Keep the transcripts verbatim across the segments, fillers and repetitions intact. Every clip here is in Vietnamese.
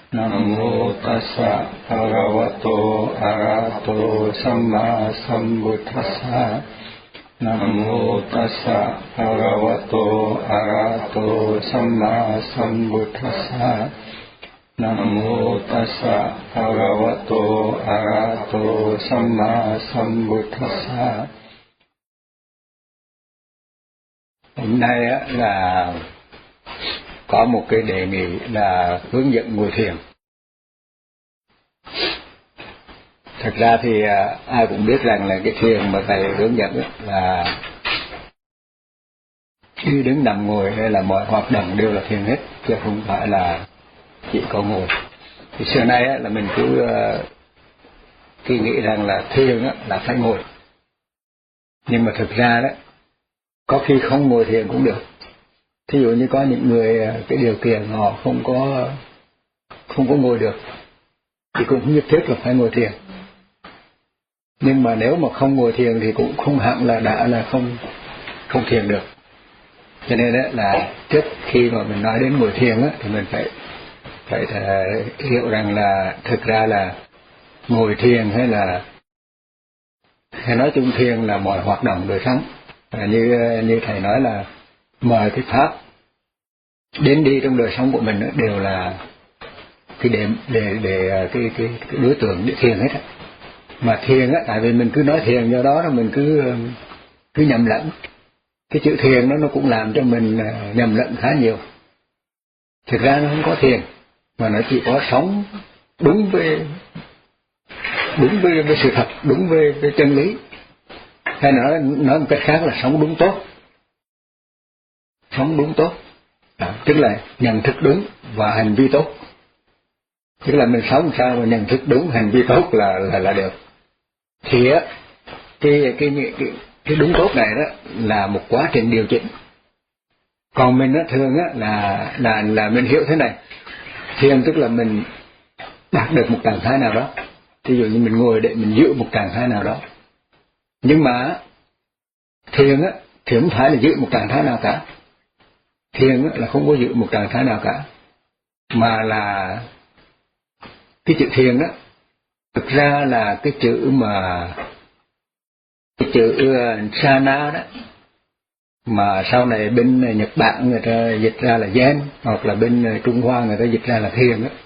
Nam mô tassa bhagavato arahato samma sambuddhassa. Nam mô tassa bhagavato arahato samma sambuddhassa. Nam mô tassa bhagavato arahato samma sambuddhassa. Hôm nay á, là có một cái đề nghị là hướng dẫn ngồi thiền. Thật ra thì à, ai cũng biết rằng là cái thiền mà thầy hướng dẫn là đi đứng nằm ngồi hay là mọi hoạt động đều là thiền hết, chứ không phải là chỉ có ngồi. Thì xưa nay á, là mình cứ uh, cứ nghĩ rằng là thiền á, là phải ngồi, nhưng mà thực ra đó có khi không ngồi thiền cũng được. Thí dụ như có những người cái điều kiện họ không có không có ngồi được thì cũng không nhất thiết là phải ngồi thiền. Nhưng mà nếu mà không ngồi thiền thì cũng không hẳn là đã là không không thiền được. Cho nên đó là trước khi mà mình nói đến ngồi thiền á, thì mình phải phải hiểu rằng là thực ra là ngồi thiền hay là hay nói chung thiền là mọi hoạt động đời sống. À, như như thầy nói là mọi cái pháp đến đi trong đời sống của mình đó, đều là cái để để để cái cái, cái đối tượng để thiền hết á. Mà thiền á, tại vì mình cứ nói thiền, do đó là mình cứ cứ nhầm lẫn. Cái chữ thiền đó nó cũng làm cho mình nhầm lẫn khá nhiều. Thực ra nó không có thiền, mà nó chỉ có sống đúng với đúng với, với sự thật, đúng với, với chân lý. Hay nói nói một cách khác là sống đúng tốt. Sống đúng tốt, à, tức là nhận thức đúng và hành vi tốt. Tức là mình sống sao mà nhận thức đúng, hành vi tốt là là là được. Thì á, cái cái cái cái đúng tốt này đó là một quá trình điều chỉnh. Còn mình á, thường á là là là mình hiểu thế này. Thiền tức là mình đạt được một trạng thái nào đó. Ví dụ như mình ngồi để mình giữ một trạng thái nào đó. Nhưng mà thiền á thì không phải là giữ một trạng thái nào cả. Thiền á là không có giữ một trạng thái nào cả, mà là cái chữ thiền á thực ra là cái chữ mà cái chữ uh, sana đó, mà sau này bên Nhật Bản người ta dịch ra là Zen, hoặc là bên Trung Hoa người ta dịch ra là thiền á.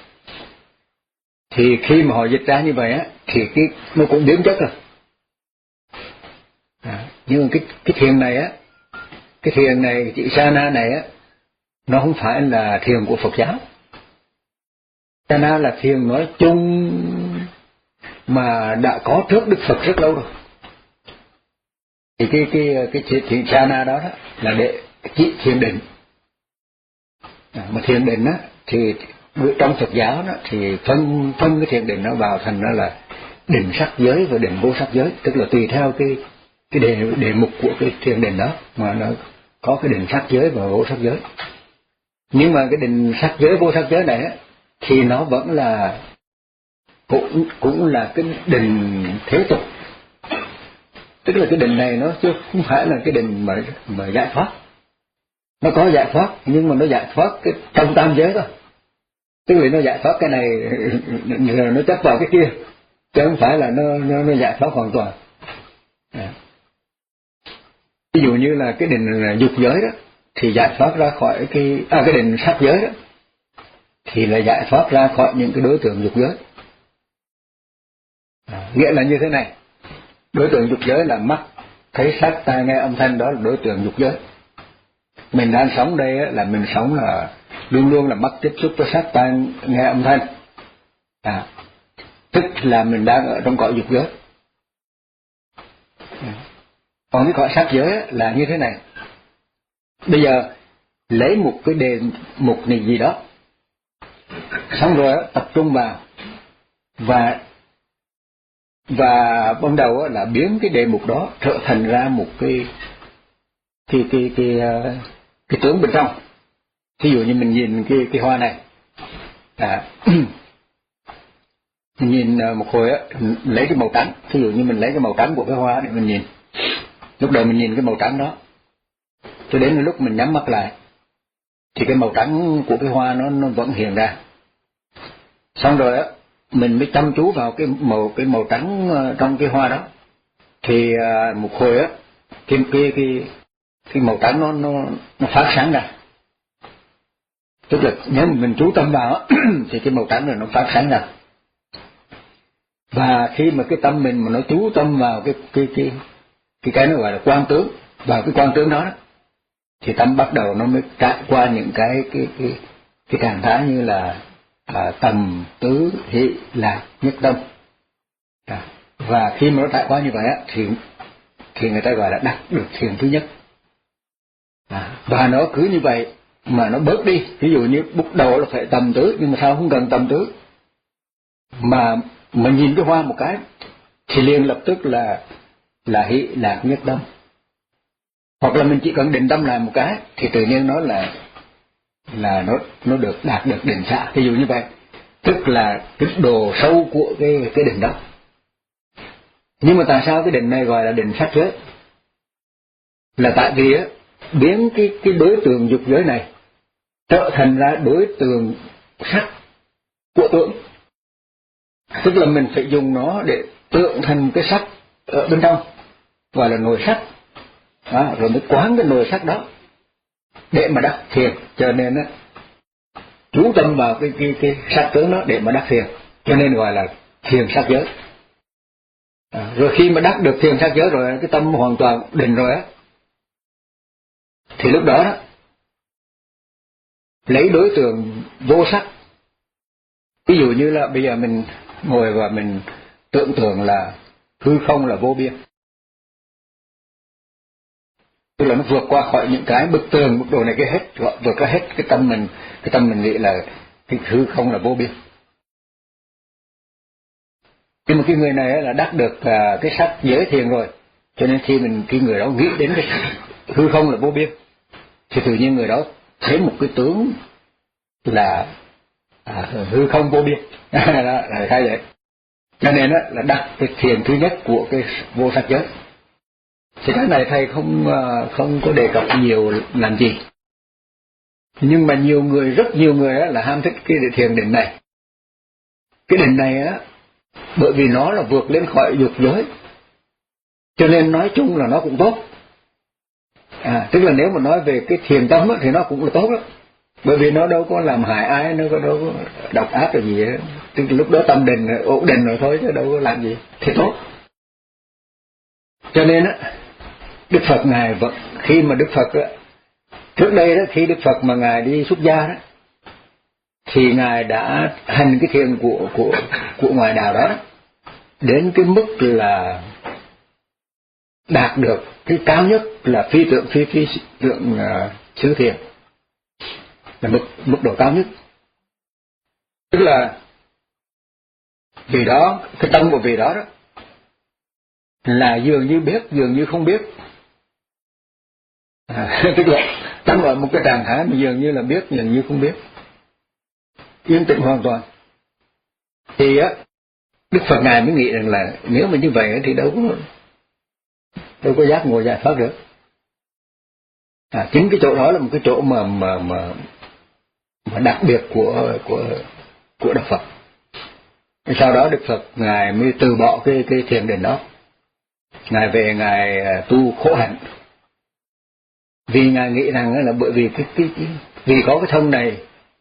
Thì khi mà họ dịch ra như vậy á thì cái nó cũng biến chất rồi. À, nhưng mà cái cái thiền này á, cái thiền này, chữ sana này á, nó không phải là thiền của Phật giáo. Sana là thiền nói chung mà đã có trước Đức Phật rất lâu rồi. Thì cái cái cái chữ thiền sana đó, đó là để chỉ thiền định. À, mà thiền định á thì trong Phật giáo đó thì phân phân cái thiền định nó vào thành nó là định sắc giới và định vô sắc giới, tức là tùy theo cái cái đề đề mục của cái thiền định đó mà nó có cái định sắc giới và vô sắc giới. Nhưng mà cái định sắc giới vô sắc giới này á thì nó vẫn là cũng cũng là cái định thế tục. Tức là cái định này nó chứ không phải là cái định mà mà giải thoát. Nó có giải thoát nhưng mà nó giải thoát cái trong tam giới thôi. Tức là nó giải thoát cái này rồi nó chấp vào cái kia, chứ không phải là nó nó, nó giải thoát hoàn toàn. À. Ví dụ như là cái định dục giới đó thì giải thoát ra khỏi cái à cái định sắc giới đó thì là giải thoát ra khỏi những cái đối tượng dục giới. À, nghĩa là như thế này, đối tượng dục giới là mắt thấy sắc tai nghe âm thanh, đó là đối tượng dục giới. Mình đang sống đây á, là mình sống là luôn luôn là mắt tiếp xúc với sắc tai nghe âm thanh, à, tức là mình đang ở trong cõi dục giới. À. Còn cái cõi sắc giới á, là như thế này. Bây giờ lấy một cái đề mục này gì đó, xong rồi á, tập trung vào và và ban đầu á, là biến cái đề mục đó trở thành ra một cái cái cái cái cái, cái tướng bên trong. Ví dụ như mình nhìn cái cái hoa này, à, mình nhìn một hồi á, lấy cái màu trắng. Ví dụ như mình lấy cái màu trắng của cái hoa để mình nhìn. Lúc đầu mình nhìn cái màu trắng đó, cho đến lúc mình nhắm mắt lại thì cái màu trắng của cái hoa nó nó vẫn hiện ra. Xong rồi á, mình mới chăm chú vào cái màu cái màu trắng trong cái hoa đó, thì uh, một hồi á, cái cái cái cái màu trắng nó nó nó phát sáng ra. Tức là nếu mình chú tâm vào á, thì cái màu trắng này nó phát sáng ra. Và khi mà cái tâm mình mà nó chú tâm vào cái cái cái cái cái nó gọi là quang tướng, vào cái quang tướng đó, đó thì tâm bắt đầu nó mới trải qua những cái cái cái cái trạng thái như là à, tầm tứ hỷ lạc nhất tâm. À, và khi mà nó trải qua như vậy á, thì thì người ta gọi là đạt được thiền thứ nhất. À, và nó cứ như vậy mà nó bớt đi. Ví dụ như bút đầu là phải tầm tứ, nhưng mà sao không cần tầm tứ, mà mà nhìn cái hoa một cái thì liền lập tức là là hỷ lạc nhất tâm. Hoặc là mình chỉ cần định tâm lại một cái thì tự nhiên nó là là nó nó được đạt được định xạ. Ví dụ như vậy, tức là cái độ sâu của cái cái định đó. Nhưng mà tại sao cái định này gọi là định sắc giới? Là tại vì á, biến cái cái đối tượng dục giới này trở thành ra đối tượng sắc của tưởng. Tức là mình phải dùng nó để tượng thành cái sắc ở bên trong, gọi là nội sắc. Đó, rồi mới quán cái nội sắc đó để mà đắc thiền. Cho nên á, chú tâm vào cái cái cái sắc tướng đó để mà đắc thiền, cho nên gọi là thiền sắc giới. À, rồi khi mà đắc được thiền sắc giới rồi, cái tâm hoàn toàn định rồi á, thì lúc đó đó lấy đối tượng vô sắc. Ví dụ như là bây giờ mình ngồi và mình tưởng tượng là hư không là vô biên, tức là nó vượt qua khỏi những cái bức tường, bức đồ này cái hết, vượt qua hết cái tâm mình, cái tâm mình nghĩ là cái hư không là vô biên. Nhưng mà cái người này là đắc được cái sắc giới thiền rồi, cho nên khi mình khi người đó nghĩ đến cái hư không là vô biên, thì tự nhiên người đó thấy một cái tướng là à, hư không vô biên. Đó là thay vậy. Cho nên đó, là đắc cái thiền thứ nhất của cái vô sắc giới. Thì cái này thầy không không có đề cập nhiều làm gì, nhưng mà nhiều người, rất nhiều người là ham thích cái thiền định này. Cái định này á, bởi vì nó là vượt lên khỏi dục giới, cho nên nói chung là nó cũng tốt. À, tức là nếu mà nói về cái thiền tâm á, thì nó cũng là tốt đó, bởi vì nó đâu có làm hại ai, nó có đâu có độc ác là gì hết. Tức là lúc đó tâm định ổn định rồi thôi, chứ đâu có làm gì, thì tốt. Cho nên á, Đức Phật ngài vẫn, khi mà Đức Phật á, trước đây đó, khi Đức Phật mà ngài đi xuất gia đó, thì ngài đã hành cái thiền của của của ngoại đạo đó đến cái mức là đạt được cái cao nhất là phi tượng phi phi tượng uh, xứ thiền, là mức mức độ cao nhất. Tức là vì đó, cái tâm của vị đó đó là dường như biết, dường như không biết. À, tức là tâm ở một cái trạng thái mà dường như là biết, dường như không biết, yên tĩnh hoàn toàn. Thì á, Đức Phật ngài mới nghĩ rằng là nếu mà như vậy thì đâu có đâu có giác ngộ giải thoát được. À, chính cái chỗ đó là một cái chỗ mà mà mà, mà đặc biệt của của của Đức Phật. Sau đó Đức Phật ngài mới từ bỏ cái cái thiền định đó, ngài về ngài tu khổ hạnh. Vì ngài nghĩ rằng là bởi vì cái, cái, cái vì có cái thân này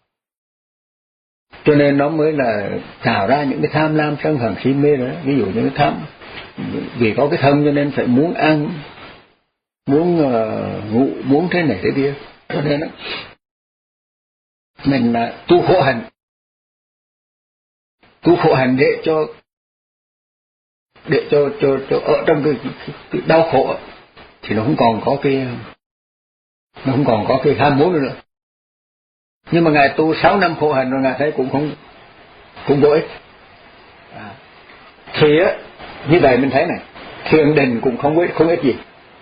cho nên nó mới là tạo ra những cái tham lam sân hận si mê đó. Ví dụ như cái tham, vì có cái thân cho nên phải muốn ăn, muốn uh, ngủ, muốn thế này thế kia. Cho nên đó, mình uh, tu khổ hạnh, tu khổ hạnh để cho để cho cho cho ở trong cái, cái, cái đau khổ thì nó không còn có cái nó không còn có cái ham muốn nữa. Nhưng mà ngài tu sáu năm khổ hạnh rồi ngài thấy cũng không cũng vô ích. À, thì á, như vậy mình thấy này, thiền định cũng không ích, không ích gì,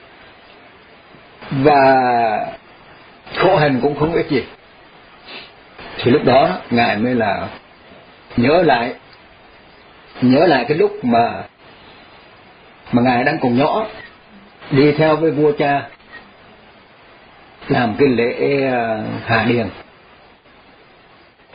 và khổ hạnh cũng không ích gì. Thì lúc đó ngài mới là nhớ lại nhớ lại cái lúc mà mà ngài đang còn nhỏ, đi theo với vua cha làm cái lễ Hạ Điền.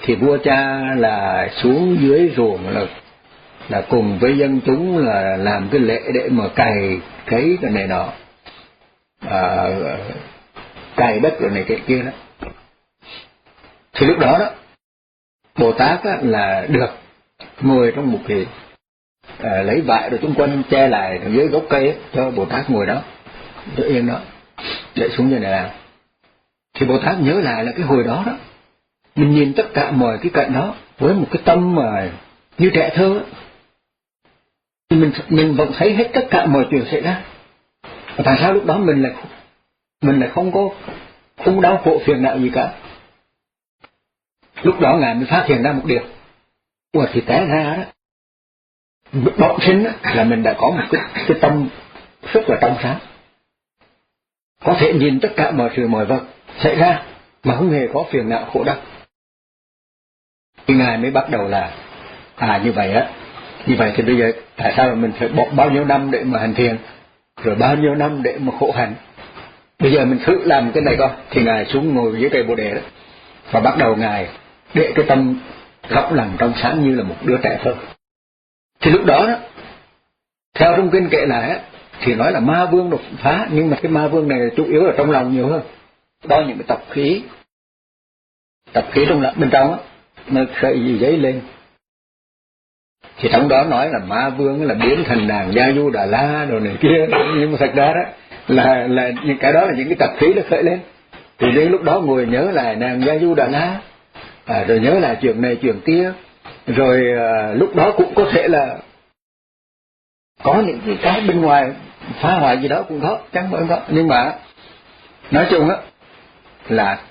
thì vua cha là xuống dưới ruộng là là cùng với dân chúng là làm cái lễ để mà cày cấy cái này nọ, à, cày đất rồi này cái kia đó. Thì lúc đó đó Bồ Tát á, là được ngồi trong một cái à, lấy vải rồi xung quanh che lại dưới gốc cây á, cho Bồ Tát ngồi đó, cho yên đó, để xuống như này làm. Thì Bồ Tát nhớ lại là cái hồi đó đó mình nhìn tất cả mọi cái cảnh đó với một cái tâm mà như trẻ thơ á, mình mình vẫn thấy hết tất cả mọi chuyện xảy ra. Và tại sao lúc đó mình lại mình lại không có không đau khổ phiền não gì cả? Lúc đó Ngài mới phát hiện ra một điều, ủa thì té ra đó bỗng sinh là mình đã có một cái, cái tâm rất là trong sáng, có thể nhìn tất cả mọi sự mọi vật xảy ra mà không hề có phiền não khổ đau. Thì Ngài mới bắt đầu là à như vậy á, như vậy thì bây giờ tại sao mình phải bỏ bao nhiêu năm để mà hành thiền, rồi bao nhiêu năm để mà khổ hạnh? Bây giờ mình thử làm cái này coi. Thì Ngài xuống ngồi dưới cây Bồ Đề đó, và bắt đầu Ngài để cái tâm rộng lặng trong sáng như là một đứa trẻ thơ. Thì lúc đó đó, theo trong kinh kể lại á, thì nói là ma vương đột phá, nhưng mà cái ma vương này chủ yếu là trong lòng nhiều hơn. Đó những cái tập khí, tập khí trong lòng bên trong á, nó khởi gì giấy lên. Thì trong đó nói là ma vương là biến thành nàng Gia Du Đà La đồ này kia, nhưng mà thật ra đó là là những cái đó là những cái tập khí nó khởi lên. Thì đến lúc đó ngồi nhớ lại nàng Gia Du Đà La, à, rồi nhớ lại chuyện này chuyện kia, rồi à, lúc đó cũng có thể là có những cái, cái bên ngoài phá hoại gì đó cũng có, chẳng phải có. Nhưng mà nói chung á là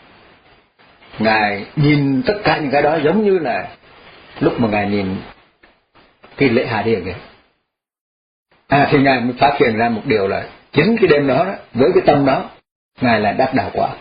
Ngài nhìn tất cả những cái đó giống như là lúc mà Ngài nhìn cái lễ Hạ Điền này. À thì Ngài mới phát hiện ra một điều là chính cái đêm đó, đó với cái tâm đó Ngài là đắc đạo quả.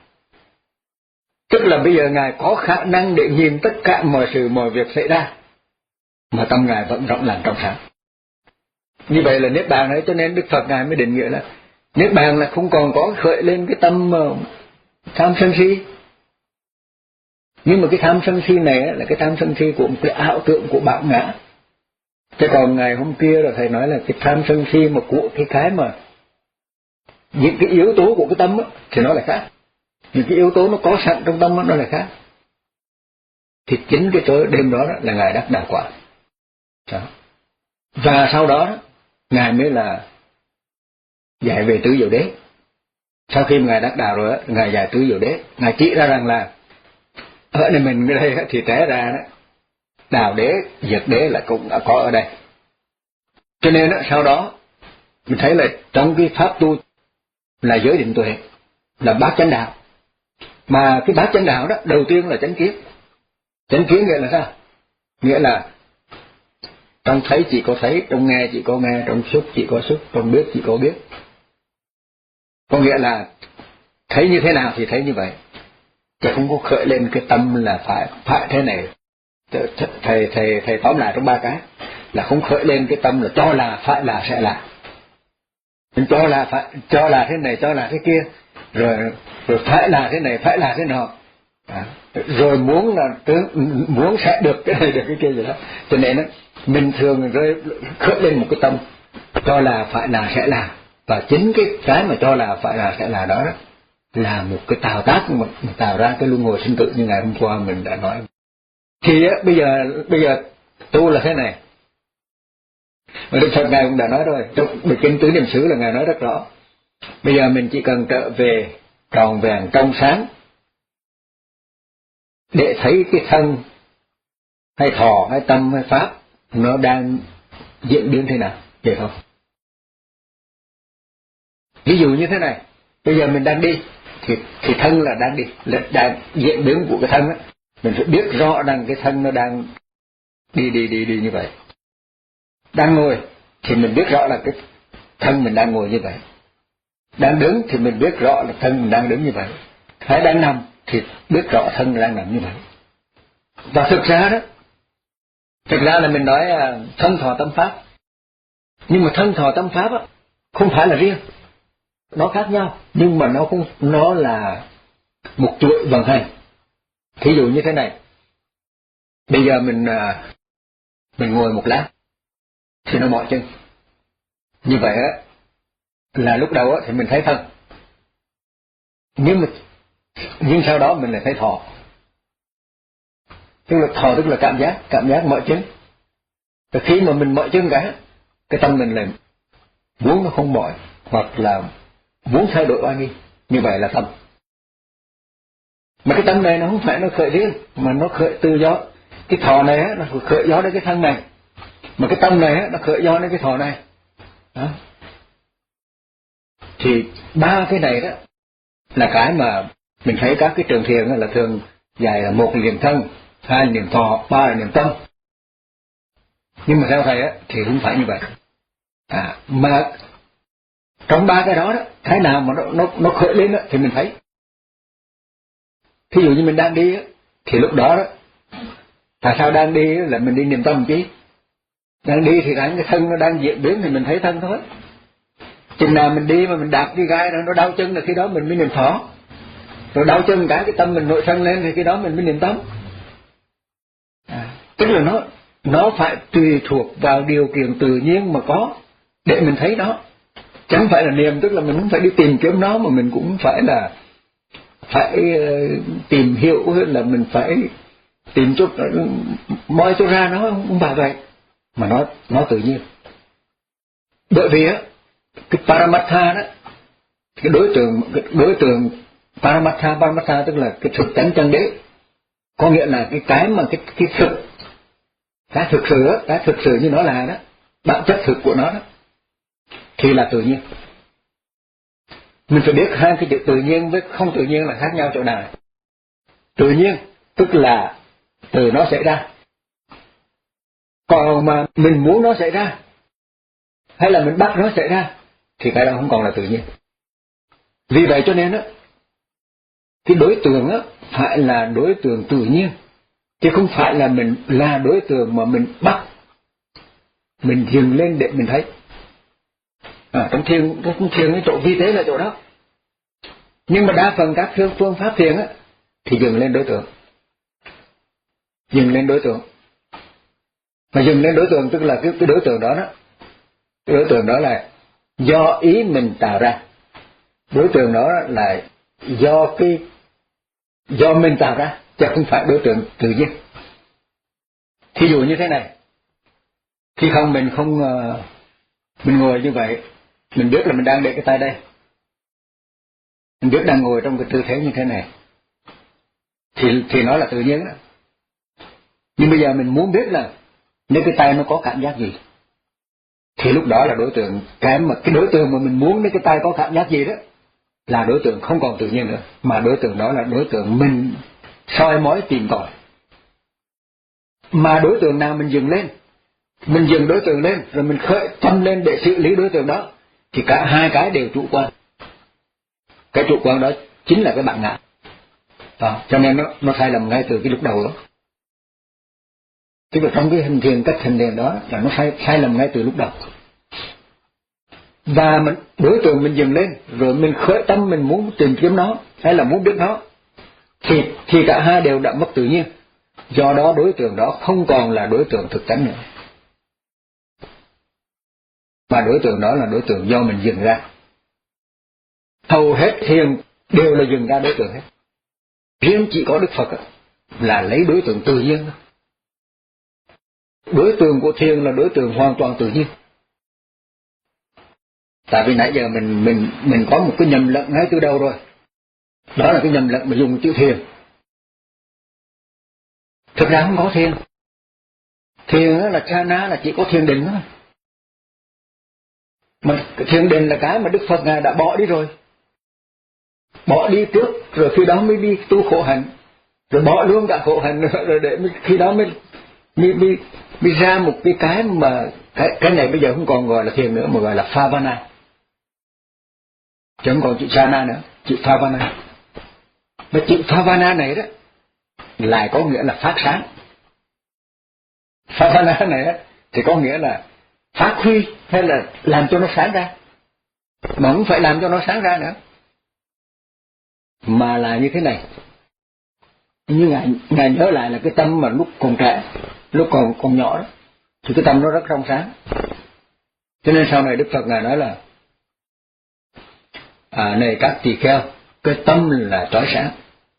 Tức là bây giờ Ngài có khả năng để nhìn tất cả mọi sự mọi việc xảy ra mà tâm Ngài vẫn rộng lặng trong sáng. Như vậy là Niết Bàn đấy, cho nên Đức Phật Ngài mới định nghĩa là Niết Bàn là không còn có khởi lên cái tâm uh, tham sân si. Nhưng mà cái tham sân si này là cái tham sân si của một cái ảo tưởng của bạo ngã. Thế còn ngày hôm kia là thầy nói là cái tham sân si mà của cái cái mà những cái yếu tố của cái tâm á, thì nó là khác. Những cái yếu tố nó có sẵn trong tâm á, nó là khác. Thì chính cái tối đêm đó, đó là Ngài đắc đạo quả. Đó. Và sau đó Ngài mới là dạy về tứ diệu đế. Sau khi Ngài đắc đạo rồi, Ngài dạy tứ diệu đế. Ngài chỉ ra rằng là ở đây mình ở đây thì té ra đó, đạo đế, diệt đế là cũng đã có ở đây. Cho nên đó, sau đó mình thấy là trong cái pháp tu là giới định tuệ, là bát chánh đạo. Mà cái bát chánh đạo đó đầu tiên là chánh kiến. Chánh kiến nghĩa là sao? Nghĩa là trong thấy chỉ có thấy, trong nghe chỉ có nghe, trong xúc chỉ có xúc, trong biết chỉ có biết. Có nghĩa là thấy như thế nào thì thấy như vậy, chứ không có khởi lên cái tâm là phải phải thế này. Thầy thầy thầy tóm lại trong ba cái là không khởi lên cái tâm là cho là phải là sẽ là. Mình cho là phải cho là thế này, cho là thế kia, rồi rồi phải là thế này, phải là thế nọ. À, rồi muốn là muốn sẽ được cái này được cái kia gì đó. Cho nên đó, mình thường rơi khởi lên một cái tâm cho là phải là sẽ là, và chính cái cái mà cho là phải là sẽ là đó, đó là một cái tạo tác mà tạo ra cái luân hồi sinh tử như ngày hôm qua mình đã nói. Thì á, bây giờ bây giờ tu là thế này. Mà Đức Phật Ngài cũng đã nói rồi, trong Bịch Kinh Tứ Niệm xứ là Ngài nói rất rõ. Bây giờ mình chỉ cần trở về tròn vẹn trong sáng để thấy cái thân hay thọ hay tâm hay pháp nó đang diễn biến thế nào, vậy không? Ví dụ như thế này, bây giờ mình đang đi thì thì thân là đang đi, là đang diễn biến của cái thân á, mình phải biết rõ rằng cái thân nó đang đi đi đi đi như vậy. Đang ngồi thì mình biết rõ là cái thân mình đang ngồi như vậy. Đang đứng thì mình biết rõ là thân mình đang đứng như vậy. Hay đang nằm thì biết rõ thân mình đang nằm như vậy. Và thực ra đó, thực ra là mình nói thân thọ tâm pháp. Nhưng mà thân thọ tâm pháp á không phải là riêng, nó khác nhau, nhưng mà nó không, nó là một chuỗi vận hành. Thí dụ như thế này, Bây giờ mình mình ngồi một lát thì nó mỏi chân. Như vậy á là lúc đầu á thì mình thấy thân, nhưng mà nhưng sau đó mình lại thấy thọ. Tức là thọ tức là cảm giác, cảm giác mỏi chân. Và khi mà mình mỏi chân cả, cái tâm mình lại muốn nó không mỏi, hoặc là muốn thay đổi oai nghi. Như vậy là tâm. Mà cái tâm này nó không phải nó khởi riêng, mà nó khởi từ do cái thọ này á, nó khởi do đến cái thân này. Mà cái tâm này á, nó khởi do đến cái thọ này. Đó. Thì ba cái này đó là cái mà mình thấy các cái trường thiền là thường dạy là một là niệm thân, hai là niệm thọ, ba là niệm tâm. Nhưng mà theo thầy á thì không phải như vậy. À, mà trong ba cái đó đó, cái nào mà nó nó nó khởi lên đó, thì mình thấy. Thí dụ như mình đang đi á, thì lúc đó đó, tại sao đang đi á, là mình đi niệm tâm chứ? Đang đi thì cái thân nó đang diễn biến thì mình thấy thân thôi. Chừng nào mình đi mà mình đạp cái gai nó đau chân là khi đó mình mới niệm thọ. Rồi đau chân cả cái tâm mình nội sân lên thì khi đó mình mới niệm tâm. À, tức là nó nó phải tùy thuộc vào điều kiện tự nhiên mà có để mình thấy nó. Chẳng phải là niệm tức là mình không phải đi tìm kiếm nó, mà mình cũng phải là phải uh, tìm hiểu, hay là mình phải tìm chút moi cho ra nó, không phải vậy, mà nó nó tự nhiên. Bởi vì á cái Paramatha đó, cái đối tượng cái đối tượng Paramatha Paramatha tức là cái thực tánh chân đế, có nghĩa là cái cái mà cái cái thực cái thực sự á, cái thực sự như nó là đó, bản chất thực của nó đó, thì là tự nhiên. Mình phải biết hai cái chữ tự nhiên với không tự nhiên là khác nhau chỗ nào. Tự nhiên tức là từ nó xảy ra, còn mà mình muốn nó xảy ra hay là mình bắt nó xảy ra thì cái đó không còn là tự nhiên. Vì vậy cho nên á, cái đối tượng á phải là đối tượng tự nhiên, chứ không phải là mình là đối tượng mà mình bắt, mình dừng lên để mình thấy. À, trong thiền, trong thiền cái chỗ vi tế là chỗ đó. Nhưng mà đa phần các phương phương pháp thiền á thì dừng lên đối tượng, dừng lên đối tượng. Mà dừng lên đối tượng tức là cái, cái đối tượng đó đó, cái đối tượng đó là do ý mình tạo ra. Đối tượng đó là do cái do mình tạo ra, chứ không phải đối tượng tự nhiên. Thí dụ như thế này, khi không mình không uh, mình ngồi như vậy, mình biết là mình đang để cái tay đây, mình biết đang ngồi trong cái tư thế như thế này, thì thì nó là tự nhiên đó. Nhưng bây giờ mình muốn biết là nếu cái tay nó có cảm giác gì, thì lúc đó là đối tượng, cái mà cái đối tượng mà mình muốn nếu cái tay có cảm giác gì đó là đối tượng không còn tự nhiên nữa, mà đối tượng đó là đối tượng mình soi mói tìm tòi. Mà đối tượng nào mình dừng lên, mình dừng đối tượng lên rồi mình khởi tâm lên để xử lý đối tượng đó, thì cả hai cái đều chủ quan. Cái chủ quan đó chính là cái bản ngã. À, cho nên nó nó sai lầm ngay từ cái lúc đầu đó. Tức là trong cái hình thiền, cách hình thiền đó là nó sai sai lầm ngay từ lúc đầu. Và mình, đối tượng mình dừng lên rồi mình khởi tâm mình muốn tìm kiếm nó hay là muốn biết nó, thì thì cả hai đều đã mất tự nhiên. Do đó đối tượng đó không còn là đối tượng thực tánh nữa, mà đối tượng đó là đối tượng do mình dừng ra. Hầu hết thiền đều là dừng ra đối tượng hết. Riêng chỉ có Đức Phật là lấy đối tượng tự nhiên. Đối tượng của thiền là đối tượng hoàn toàn tự nhiên. Tại vì nãy giờ mình mình mình có một cái nhầm lẫn ngay từ đầu rồi. Đó là cái nhầm lẫn mà dùng chữ thiền. Thực ra không có thiền. Thiền là jhana, là chỉ có thiền định thôi. Mà thiền định là cái mà Đức Phật Ngài đã bỏ đi rồi. Bỏ đi trước rồi khi đó mới đi tu khổ hạnh, rồi bỏ luôn cả khổ hạnh rồi để khi đó mới mới, mới, mới ra một cái cái mà cái cái này bây giờ không còn gọi là thiền nữa mà gọi là Phavana, chứ không còn chữ jhana nữa, chữ Phavana. Mà chữ Phavana này đó lại có nghĩa là phát sáng. Phavana này đó, thì có nghĩa là phát huy hay là làm cho nó sáng ra, mà không phải làm cho nó sáng ra nữa, mà là như thế này. Nhưng ngài, ngài nhớ lại là cái tâm mà lúc còn trẻ, lúc còn còn nhỏ đó, thì cái tâm nó rất trong sáng. Cho nên sau này Đức Phật ngài nói là à, này các tỳ kheo, cái tâm là trói sáng.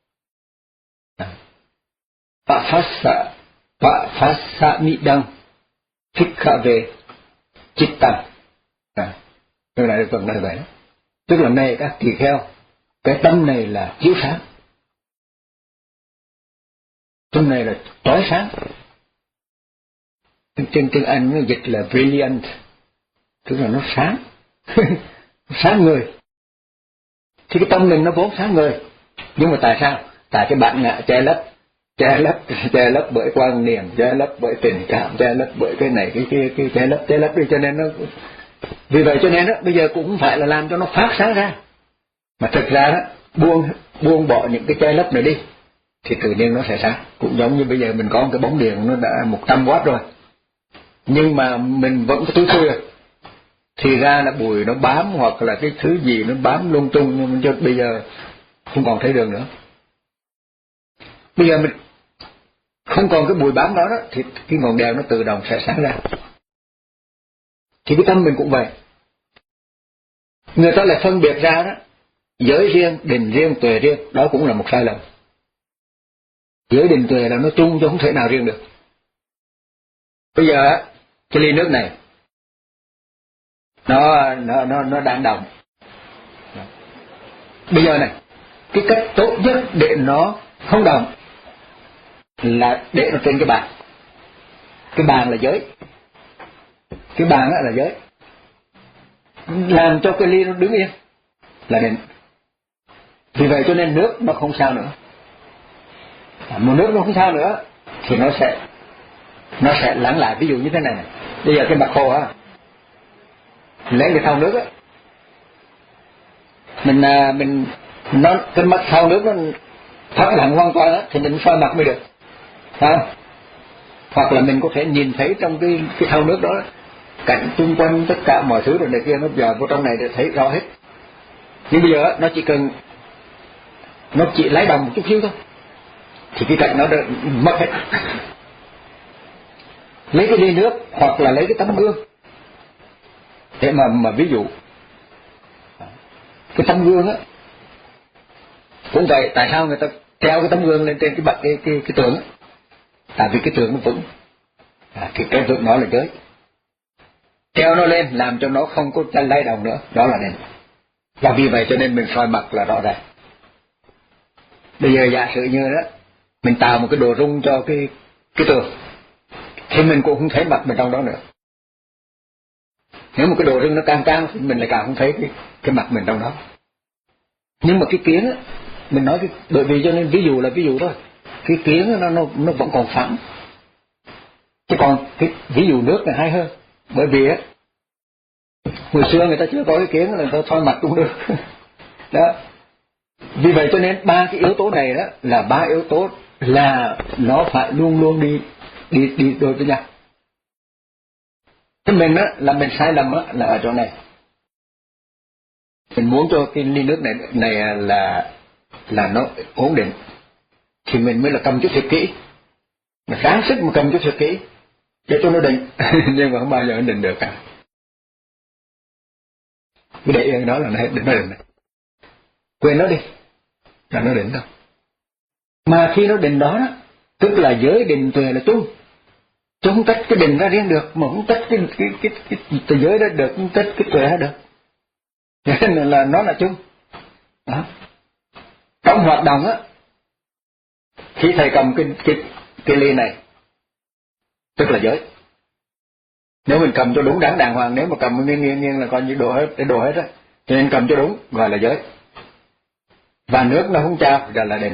Phasa phasa mi đăng thích khả về chít tăng. À, như là Đức Phật nói vậy đó. Tức là này các tỳ kheo, cái tâm này là chiếu sáng, tâm này là trói sáng. Trên tiếng Anh nó dịch là brilliant, tức là nó sáng, sáng người. Thì cái tâm mình nó vốn sáng người, nhưng mà tại sao? Tại cái bản ngã che lấp, che lấp, che lấp bởi quan niệm, che lấp bởi tình cảm, che lấp bởi cái này cái kia, cái che lấp, che lấp đi, cho nên nó, vì vậy cho nên đó, bây giờ cũng không phải là làm cho nó phát sáng ra, mà thực ra đó, buông buông bỏ những cái che lấp này đi, thì tự nhiên nó sẽ sáng. Cũng giống như bây giờ mình có một cái bóng đèn nó đã một trăm watt rồi, nhưng mà mình vẫn có túi thui rồi, thì ra là bụi nó bám hoặc là cái thứ gì nó bám lung tung, nhưng mà bây giờ không còn thấy đường nữa. Bây giờ mình không còn cái bụi bám đó, đó thì cái ngọn đèn nó tự động sẽ sáng ra. Thì cái tâm mình cũng vậy. Người ta lại phân biệt ra đó, giới riêng, định riêng, tuệ riêng, đó cũng là một sai lầm. Giới định tuệ là nó chung chứ không thể nào riêng được. Bây giờ cái ly nước này nó nó nó nó đang động. Bây giờ này, cái cách tốt nhất để nó không động là để nó trên cái bàn. Cái bàn là giới, cái bàn đó là giới, làm cho cái ly nó đứng yên là định. Vì vậy cho nên nước nó không sao nữa. Một nước nó không sao nữa thì nó sẽ nó sẽ lắng lại. Ví dụ như thế này này, bây giờ cái mặt hồ á, lấy cái thau nước á, mình mình nó cái mặt thau nước nó thấm lặng hoàn toàn á, thì mình soi mặt mới được, phải không? Hoặc là mình có thể nhìn thấy trong cái cái thau nước đó cảnh xung quanh tất cả mọi thứ rồi này kia, nó vào vô trong này để thấy rõ hết. Nhưng bây giờ nó chỉ cần nó chỉ lấy đồng một chút xíu thôi thì cái cảnh nó đã mất hết. Lấy cái ly nước hoặc là lấy cái tấm gương để mà mà ví dụ, cái tấm gương á cũng vậy. Tại sao người ta treo cái tấm gương lên trên cái bậc cái cái cái tường á? Tại vì cái tường nó vững, à, thì cái vững đó là giới. Treo nó lên làm cho nó không có lay động nữa, đó là định. Và vì vậy cho nên mình soi mặt là rõ ràng. Bây giờ giả sử như đó mình tạo một cái đồ rung cho cái cái tường thì mình cũng không thấy mặt mình trong đó nữa. Nếu một cái đồ rung nó càng cao thì mình lại càng không thấy cái, cái mặt mình trong đó. Nhưng mà cái kiến á, mình nói cái, bởi vì cho nên ví dụ là ví dụ thôi, cái kiến nó nó nó vẫn còn phẳng. Chứ còn cái ví dụ nước là hay hơn, bởi vì á hồi xưa người ta chưa có cái kiến là người ta soi mặt cũng được. Đó. Vì vậy cho nên ba cái yếu tố này đó là ba yếu tố là nó phải luôn luôn đi đi đi đôi với nhau. Thế mình á là mình sai lầm á là ở chỗ này. Mình muốn cho cái ly nước này này là là nó ổn định thì mình mới là cầm chút thiệt kỹ, mà sáng sức mà cầm chút thiệt kỹ để cho nó định. Nhưng mà không bao giờ nó định được cả. Cứ để yên đó là nó định, nó định này. Quên nó đi là nó định đâu. Mà khi nó định đó, đó tức là giới định tuệ là chung, chứ không tách cái định ra riêng được, mà không tách cái cái cái cái, cái giới đó được, không tách cái tuệ ra được. Cho nên là nó là chung. Đó. Trong hoạt động á, khi thầy cầm cái cái cái ly này tức là giới. Nếu mình cầm cho đúng đắn đàng hoàng, nếu mà cầm nghiêng nghiêng nghiêng là coi như đổ hết, để đổ hết á. Cho nên cầm cho đúng gọi là giới. Và nước nó không trao gọi là định.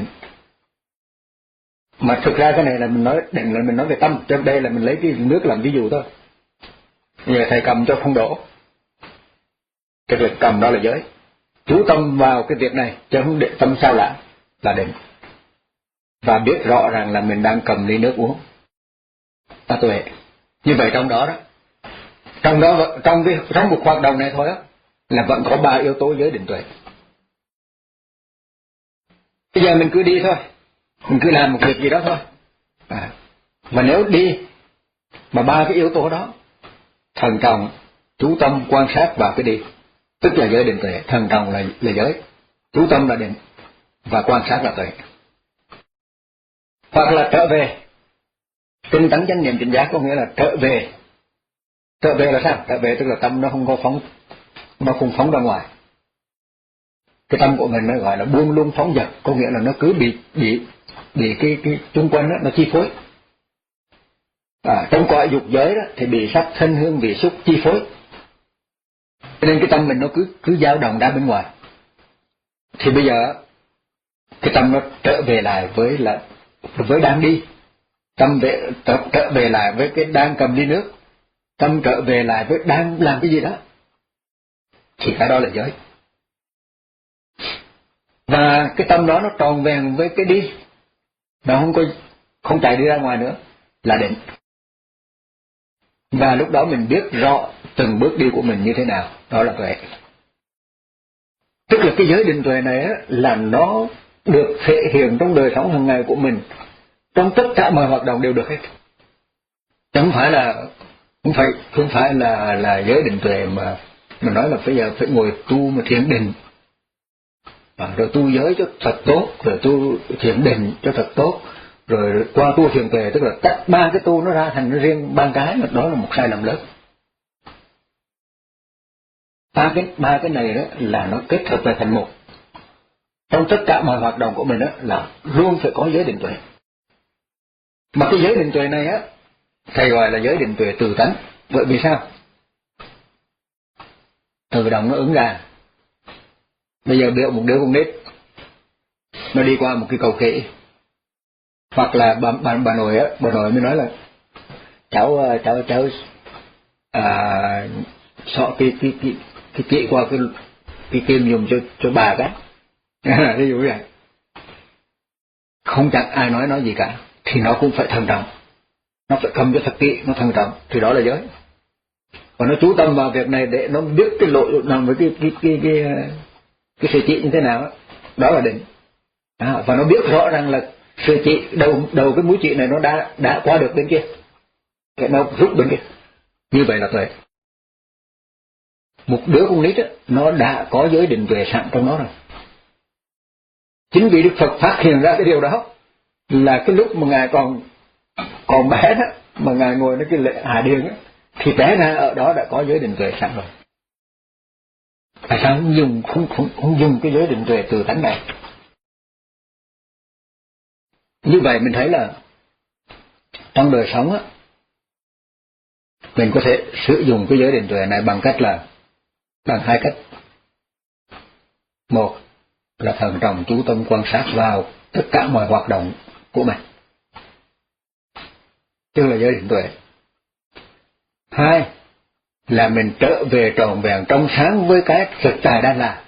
Mà thực ra cái này là mình nói định là mình nói về tâm, trên đây là mình lấy cái nước làm ví dụ thôi. Bây giờ thầy cầm cho không đổ, cái việc cầm đó là giới. Chú tâm vào cái việc này chứ không để tâm sao lãng là định. Và biết rõ rằng là mình đang cầm ly nước uống ta tuệ. Như vậy trong đó đó trong đó trong cái trong một hoạt động này thôi á là vẫn có ba yếu tố giới định tuệ. Bây giờ mình cứ đi thôi, mình cứ làm một việc gì đó thôi. À, mà nếu đi mà ba cái yếu tố đó, thần trọng, chú tâm, quan sát và cái đi, tức là giới định tuệ. Thần trọng là là giới, chú tâm là định, và quan sát là tuệ. Hoặc là trở về tinh tấn chánh niệm tỉnh giác, có nghĩa là trở về. Trở về là sao? Trở về tức là tâm nó không có phóng, nó không phóng ra ngoài. Cái tâm của mình nó gọi là buông lung phóng dật, có nghĩa là nó cứ bị bị bị cái cái chung quanh đó, nó chi phối. À, trong cõi dục giới đó thì bị sắc thân hương vị xúc chi phối, cho nên cái tâm mình nó cứ cứ dao động ra bên ngoài. Thì bây giờ cái tâm nó trở về lại với là với đang đi, tâm về trở, trở về lại với cái đang cầm ly nước, tâm trở về lại với đang làm cái gì đó, thì cái đó là giới. Và cái tâm đó nó tròn vẹn với cái đi, nó không có không chạy đi ra ngoài nữa, là định. Và lúc đó mình biết rõ từng bước đi của mình như thế nào, đó là tuệ. Tức là cái giới định tuệ này á, là nó được thể hiện trong đời sống hàng ngày của mình, trong tất cả mọi hoạt động đều được hết. Không phải là không phải không phải là là giới định tuệ mà mà nói là bây giờ phải ngồi tu mà thiền định, à, rồi tu giới cho thật tốt, rồi tu thiền định cho thật tốt, rồi qua tu thiền tuệ, tức là tách ba cái tu nó ra thành nó riêng ba cái, mà đó là một sai lầm lớn. Ba cái ba cái này đó là nó kết hợp về thành một. Trong tất cả mọi hoạt động của mình đó là luôn phải có giới định tuệ. Mà cái giới định tuệ này á, thầy gọi là giới định tuệ từ tánh. Bởi vì sao? Tự động nó ứng ra. Bây giờ biểu một đứa con nít nó đi qua một cái cầu khỉ, hoặc là bà, bà, bà nội á, bà nội mới nói là cháu cháu cháu à, sọ cái cái cái cái chị qua cái cái kim dùng cho cho bà cái. Ví dụ vậy, không chẳng ai nói nói gì cả, thì nó cũng phải thận trọng, nó phải cầm cho thật kỹ, nó thận trọng, thì đó là giới. Và nó chú tâm vào việc này để nó biết cái lộ nằm với cái cái cái cái cái sự trị như thế nào đó, đó là định. À, và nó biết rõ rằng là sự trị đầu đầu cái mũi trị này nó đã đã qua được bên kia, để nó rút bên kia. Như vậy là tuệ. Một đứa con nít á, nó đã có giới định tuệ sẵn trong nó rồi. Chính vì Đức Phật phát hiện ra cái điều đó, là cái lúc mà ngài còn còn bé đó, mà ngài ngồi nói cái lễ hạ điền á, thì té ra ở đó đã có giới định tuệ sẵn rồi. Tại sao không dùng không không, không dùng cái giới định tuệ từ tánh này? Như vậy mình thấy là trong đời sống á, mình có thể sử dụng cái giới định tuệ này bằng cách là bằng hai cách. Một là thận trọng chú tâm quan sát vào tất cả mọi hoạt động của mình, tức là giới định tuệ. Hai là mình trở về trọn vẹn trong sáng với cái thực tại đang là,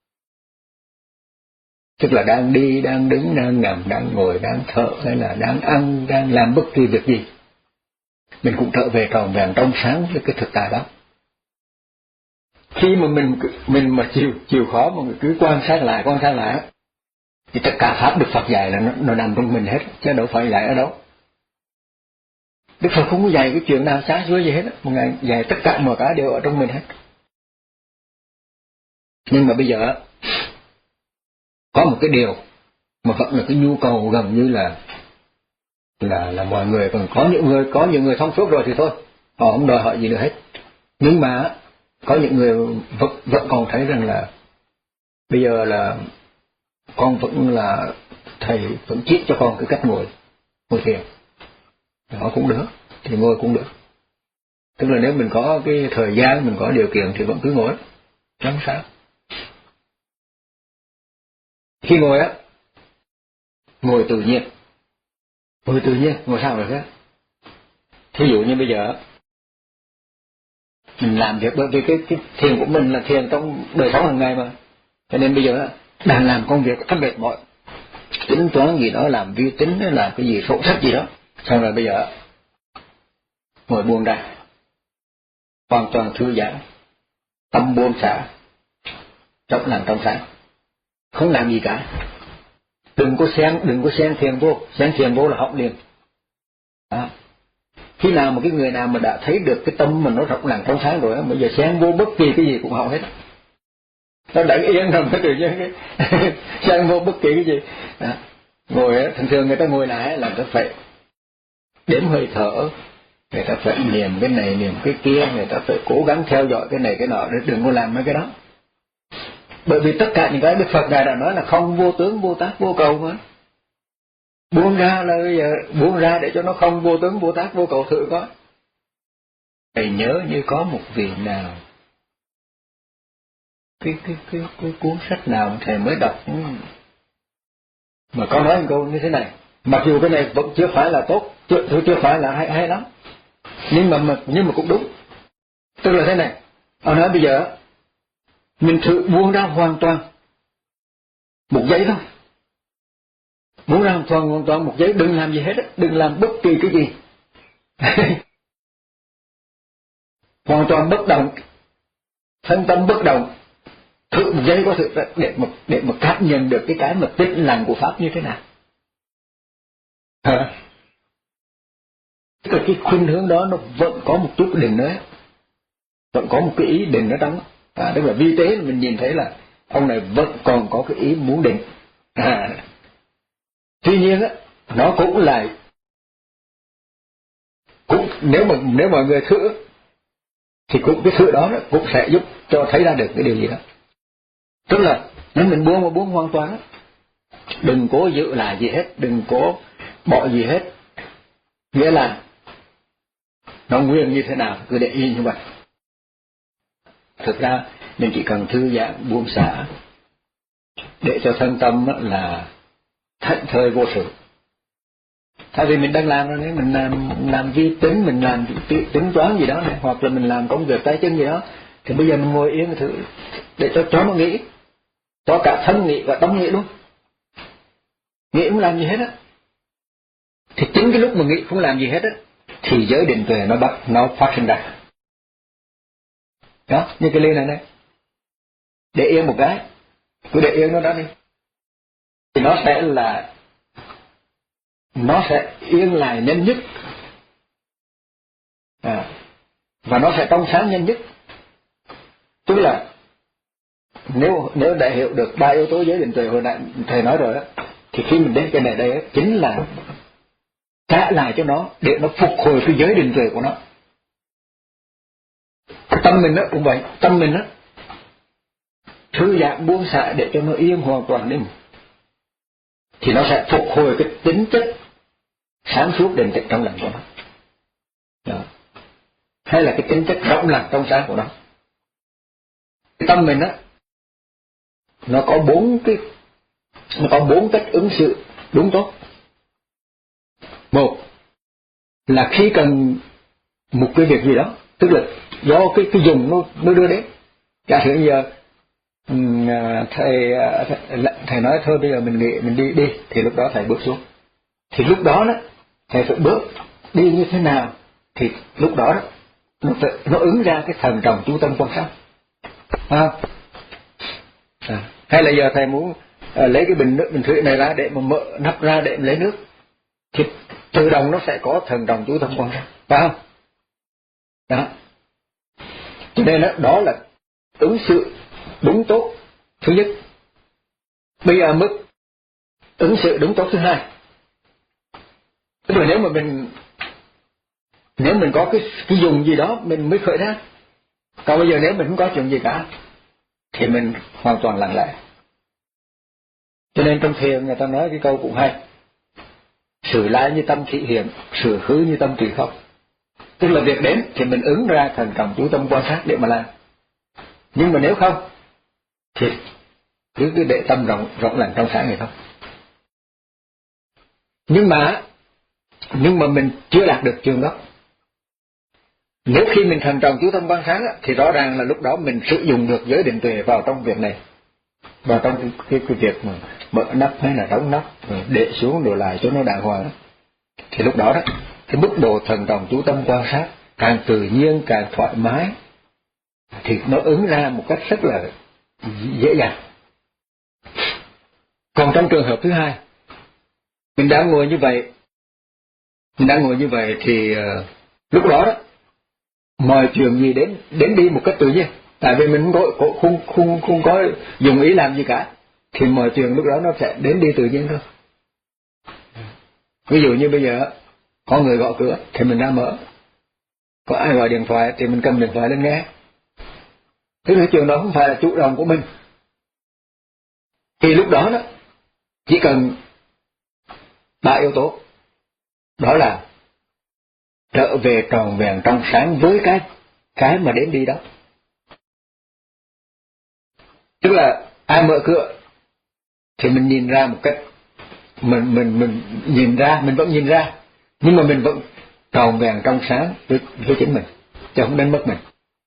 tức là đang đi, đang đứng, đang nằm, đang ngồi, đang thở, hay là đang ăn, đang làm bất kỳ việc gì, mình cũng trở về trọn vẹn trong sáng với cái thực tại đó. Khi mà mình mình mà chịu chịu khó mà mình cứ quan sát lại quan sát lại thì tất cả pháp Đức Phật dạy là nó, nó nằm trong mình hết, chứ đâu phải dạy ở đâu. Đức Phật không có dạy cái chuyện nào xa xôi gì hết, một ngày dạy tất cả mọi cái đều ở trong mình hết. Nhưng mà bây giờ có một cái điều mà vẫn là cái nhu cầu gần như là là là mọi người, còn có những người có những người thông suốt rồi thì thôi, họ không đòi hỏi gì nữa hết. Nhưng mà có những người vẫn, vẫn còn thấy rằng là bây giờ là con vẫn là thầy vẫn chỉ cho con cái cách ngồi ngồi thiền, họ cũng được thì ngồi cũng được. Tức là nếu mình có cái thời gian, mình có điều kiện thì vẫn cứ ngồi, chẳng sao. Khi ngồi á, ngồi tự nhiên, ngồi tự nhiên, ngồi sao được á. Thí dụ như bây giờ mình làm việc, bởi vì cái, cái thiền của mình là thiền trong đời sống hàng ngày mà, cho nên bây giờ đang làm công việc rất mệt mỏi, tính toán gì đó, làm vi tính, làm cái gì sổ sách gì đó, xong rồi bây giờ ngồi buông ra, hoàn toàn thư giãn, tâm buông xả, trong lành trong sáng, không làm gì cả, Đừng có xen, đừng có xen thiền vô, xen thiền vô là hỏng liền. À, khi nào mà cái người nào mà đã thấy được cái tâm mình nó rộng lặng trong sáng rồi, bây giờ xen vô bất kỳ cái gì cũng hỏng hết. Nó đã yên rồi mới tự nhiên cái xen vô bất kỳ cái gì. À, ngồi á, thường thường người ta ngồi lại là người ta phải đếm hơi thở, người ta phải niệm cái này niệm cái kia, người ta phải cố gắng theo dõi cái này cái nọ, đừng có làm mấy cái đó. Bởi vì tất cả những cái Đức Phật Ngài đã nói là không vô tướng vô tác vô cầu mà. Buông ra là bây giờ buông ra để cho nó không vô tướng vô tác vô cầu thử có. Thầy nhớ như có một vị nào cái cái cái cái cuốn sách nào mà thầy mới đọc mà có nói một câu như thế này, mặc dù cái này vẫn chưa phải là tốt, chưa chưa phải là hay hay lắm, nhưng mà, mà nhưng mà cũng đúng. Tức là thế này, ông nói bây giờ mình thử buông ra hoàn toàn một giây thôi, buông ra hoàn toàn hoàn toàn một giây, đừng làm gì hết, đừng làm bất kỳ cái gì. Hoàn toàn bất động, thân tâm bất động, thử một giây có thực để mà để mà cảm nhận được cái cái mà tĩnh lặng của pháp như thế nào. Hả? Tức là cái khuynh hướng đó nó vẫn có một chút định nữa, vẫn có một cái ý định ở trong. À, tức là vi tế mình nhìn thấy là ông này vẫn còn có cái ý muốn định. À, tuy nhiên á, nó cũng lại cũng nếu mà nếu mọi người thử thì cũng cái sự đó, đó cũng sẽ giúp cho thấy ra được cái điều gì đó. Tức là nếu mình buông mà buông hoàn toàn, đừng cố giữ lại gì hết, đừng cố bỏ gì hết, nghĩa là nó nguyên như thế nào cứ để yên như vậy. Thực ra mình chỉ cần thư giãn buông xả để cho thân tâm là thảnh thơi vô sự. Thay vì mình đang làm rồi đấy, mình làm làm vi tính, mình làm tính toán gì đó này, hoặc là mình làm công việc tay chân gì đó, thì bây giờ mình ngồi yên thử để cho cho nó nghĩ, cho cả thân nghĩ và tâm nghĩ luôn. Nghĩ không làm gì hết á, thì chính cái lúc mà nghĩ không làm gì hết á, thì giới định tuệ nó bắt nó phát sinh ra. Đó, như cái ly này này, để yên một cái, cứ để yên nó đó đi, thì nó sẽ là nó sẽ yên lại nhanh nhất, à, và nó sẽ trong sáng nhanh nhất. Tức là nếu nếu đã hiểu được ba yếu tố giới định tuệ hồi nãy thầy nói rồi á, thì khi mình đến cái này đây á, chính là trả lại cho nó để nó phục hồi cái giới định tuệ của nó. Tâm mình đó cũng vậy, tâm mình đó thư giãn buông xả để cho nó yên hoàn toàn đi, thì nó sẽ phục hồi cái tính chất sáng suốt định tĩnh trong lành của nó. Đó. Hay là cái tính chất rộng lặng trong sáng của nó. Cái tâm mình á, nó có bốn cái nó có bốn cách ứng xử đúng tốt. Một là khi cần một cái việc gì đó, tức là do cái cái dùng nó nó đưa đến. Giả sử giờ thầy, thầy thầy nói thôi bây giờ mình nghỉ mình đi đi, thì lúc đó thầy bước xuống. Thì lúc đó đó thầy phải bước đi như thế nào, thì lúc đó đó nó phải, nó ứng ra cái thần trọng chú tâm quan sát. À. À. Hay là giờ thầy muốn à, lấy cái bình nước bình thủy này ra để mà mở nắp ra để lấy nước, thì tự động nó sẽ có thần trọng chú tâm quan sát, phải không? Đó. Cho nên đó, đó là ứng xử đúng tốt thứ nhất. Bây giờ mức ứng xử đúng tốt thứ hai. Tức là nếu mà mình nếu mình có cái cái dùng gì đó mình mới khởi ra. Còn bây giờ nếu mình không có chuyện gì cả thì mình hoàn toàn lặng lẽ. Cho nên trong thiền người ta nói cái câu cũng hay: sự lai như tâm thị hiện, sự hư như tâm tùy không. Tức là việc đến thì mình ứng ra thần trọng chú tâm quan sát để mà làm. Nhưng mà nếu không thì cứ cứ để tâm rộng rộng lặng trong sáng này thôi. Nhưng mà nhưng mà mình chưa đạt được trường đó. Nếu khi mình thần trọng chú tâm quan sát á, thì rõ ràng là lúc đó mình sử dụng được giới định tuệ vào trong việc này, vào trong cái, cái, cái việc mà mở nắp hay là đóng nắp, rồi để xuống đổ lại cho nó đàng hoàng đó. Thì lúc đó đó cái mức độ thần trọng chú tâm quan sát càng tự nhiên, càng thoải mái, thì nó ứng ra một cách rất là dễ dàng. Còn trong trường hợp thứ hai, Mình đang ngồi như vậy, mình đang ngồi như vậy thì uh, lúc đó đó, mọi chuyện gì đến đến đi một cách tự nhiên, tại vì mình không có không không không có dùng ý làm gì cả, thì mọi chuyện lúc đó nó sẽ đến đi tự nhiên thôi. Ví dụ như bây giờ có người gõ cửa thì mình ra mở, có ai gọi điện thoại thì mình cầm điện thoại lên nghe. Thế thì chuyện đó không phải là chủ động của mình. Thì lúc đó đó chỉ cần ba yếu tố, đó là trở về tròn vẹn trong sáng với cái cái mà đến đi đó. Tức là ai mở cửa thì mình nhìn ra một cách, mình mình mình nhìn ra, mình vẫn nhìn ra, nhưng mà mình vẫn tròn vẹn trong sáng với, với chính mình, chứ không đánh mất mình.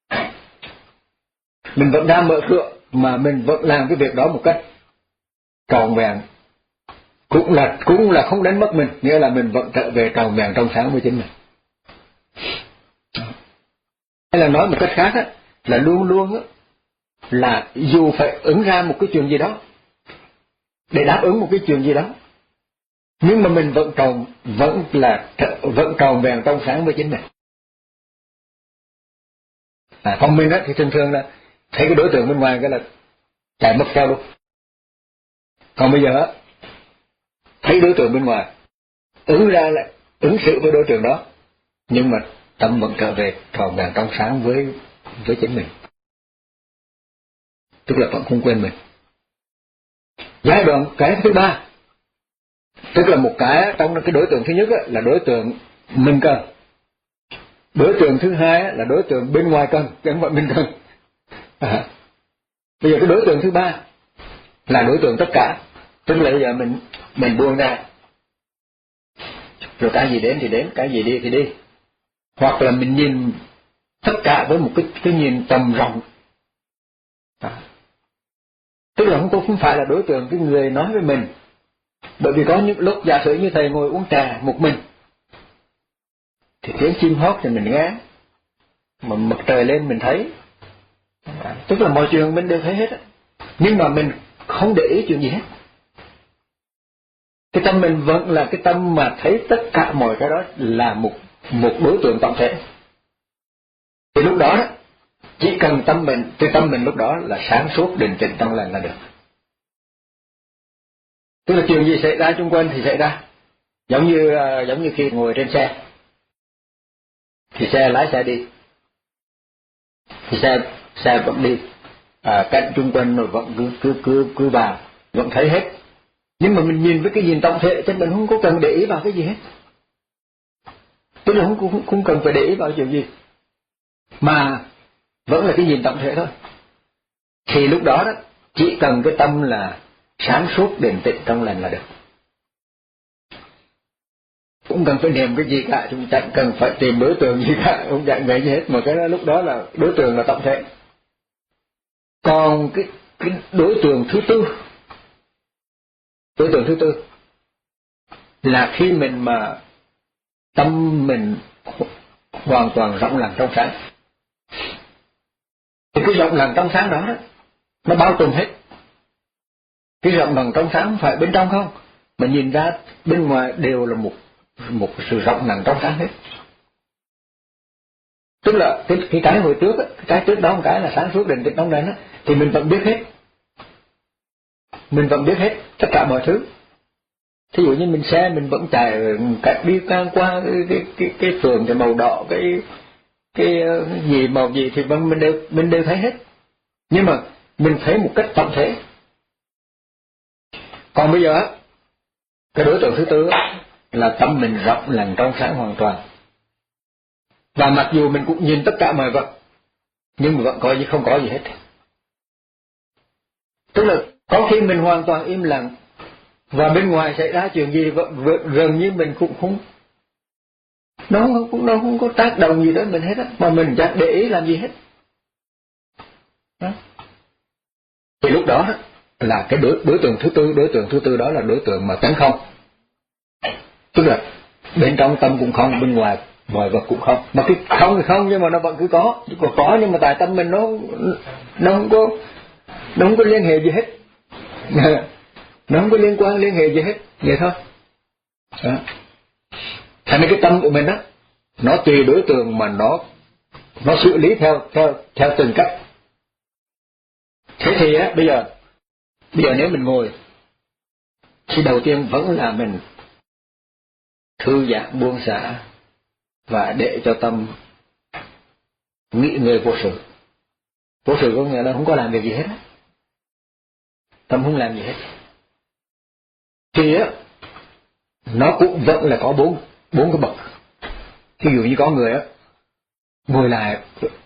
Mình vẫn đang mở cửa mà mình vẫn làm cái việc đó một cách tròn vẹn, cũng là cũng là không đánh mất mình, nghĩa là mình vẫn trở về tròn vẹn trong sáng với chính mình. Hay là nói một cách khác á, là luôn luôn á, là dù phải ứng ra một cái chuyện gì đó để đáp ứng một cái chuyện gì đó, nhưng mà mình vẫn tròn vẫn là vẫn tròn vẹn trong sáng với chính mình. À, còn mình á thì thường thường là thấy cái đối tượng bên ngoài cái là chạy mất theo luôn. Còn bây giờ á, thấy đối tượng bên ngoài, ứng ra lại ứng xử với đối tượng đó, nhưng mà tâm vẫn trở về tròn vẹn trong sáng với với chính mình, tức là vẫn không quên mình. Giai đoạn cái thứ ba, tức là một cái trong cái đối tượng thứ nhất á, là đối tượng mình cần, đối tượng thứ hai á, là đối tượng bên ngoài cần, chứ không phải mình cần. À, bây giờ cái đối tượng thứ ba là đối tượng tất cả, tức là bây giờ mình mình buông ra, rồi cái gì đến thì đến, cái gì đi thì đi, hoặc là mình nhìn tất cả với một cái cái nhìn tầm rộng. À, tức là không không phải là đối tượng cái người nói với mình, bởi vì có những lúc giả sử như thầy ngồi uống trà một mình thì tiếng chim hót thì mình nghe, mà mặt trời lên mình thấy, à, tức là mọi chuyện mình đều thấy hết á, nhưng mà mình không để ý chuyện gì hết. Cái tâm mình vẫn là cái tâm mà thấy tất cả mọi cái đó là một một đối tượng tổng thể. Thì lúc đó chỉ cần tâm mình, cái tâm mình lúc đó là sáng suốt, định tĩnh, trong lành là được. Tức là chuyện gì xảy ra xung quanh thì xảy ra, giống như giống như khi ngồi trên xe, thì xe lái xe đi, thì xe xe vẫn đi, à, cạnh xung quanh rồi vẫn cứ cứ cứ cứ vào, vẫn thấy hết. Nhưng mà mình nhìn với cái nhìn tổng thể, chứ mình không có cần để ý vào cái gì hết. Tức là không không, không cần phải để ý vào chuyện gì, mà vẫn là cái nhìn tổng thể thôi. Thì lúc đó đó chỉ cần cái tâm là sáng suốt, định tĩnh, trong lành là được. Không cần phải niệm cái gì cả, chúng chẳng cần phải tìm đối tượng gì cả, không chẳng vậy gì hết, mà cái đó, lúc đó là đối tượng là tổng thể. Còn cái, cái đối tượng thứ tư, đối tượng thứ tư là khi mình mà tâm mình hoàn toàn rộng lặng trong sáng, thì cái rộng lặng trong sáng đó, đó nó bao trùm hết. Cái rộng lặng trong sáng không phải bên trong không, mà nhìn ra bên ngoài đều là một một sự rộng lặng trong sáng hết. Tức là cái cái cái hồi trước á, cái cái trước đó một cái là sáng suốt, định tĩnh, trong lành á, thì mình vẫn biết hết, mình vẫn biết hết tất cả mọi thứ. Thí dụ như mình xe mình vẫn chạy cách đi ngang qua cái cái cái cái phường cái màu đỏ, cái cái gì màu gì thì mình đều mình đều thấy hết, nhưng mà mình thấy một cách tổng thể. Còn bây giờ cái đối tượng thứ tư là tâm mình rộng lặng trong sáng hoàn toàn, và mặc dù mình cũng nhìn tất cả mọi vật nhưng mà vẫn có gì không có gì hết. Tức là có khi mình hoàn toàn im lặng và bên ngoài xảy ra chuyện gì gần như mình cũng không, nó không nó không có tác động gì tới mình hết á, mà mình chẳng để ý làm gì hết. Đó. Thì lúc đó là cái đối đối tượng thứ tư, đối tượng thứ tư đó là đối tượng mà tánh không. Tức là bên trong tâm cũng không, bên ngoài mọi vật cũng không, mà cái không thì không nhưng mà nó vẫn cứ có, chỉ có có nhưng mà tại tâm mình nó nó không có nó không có liên hệ gì hết, nó không có liên quan liên hệ gì hết, vậy thôi. Đó. Thành cái tâm của mình á, nó tùy đối tượng mà nó nó xử lý theo theo theo từng cách. Thế thì á, bây giờ bây giờ nếu mình ngồi thì đầu tiên vẫn là mình thư giãn buông xả và để cho tâm nghĩ người vô sự. Vô sự có nghĩa là không có làm việc gì hết, tâm không làm gì hết. Thì á, nó cũng vẫn là có bốn bốn cái bậc. Ví dụ như có người á ngồi lại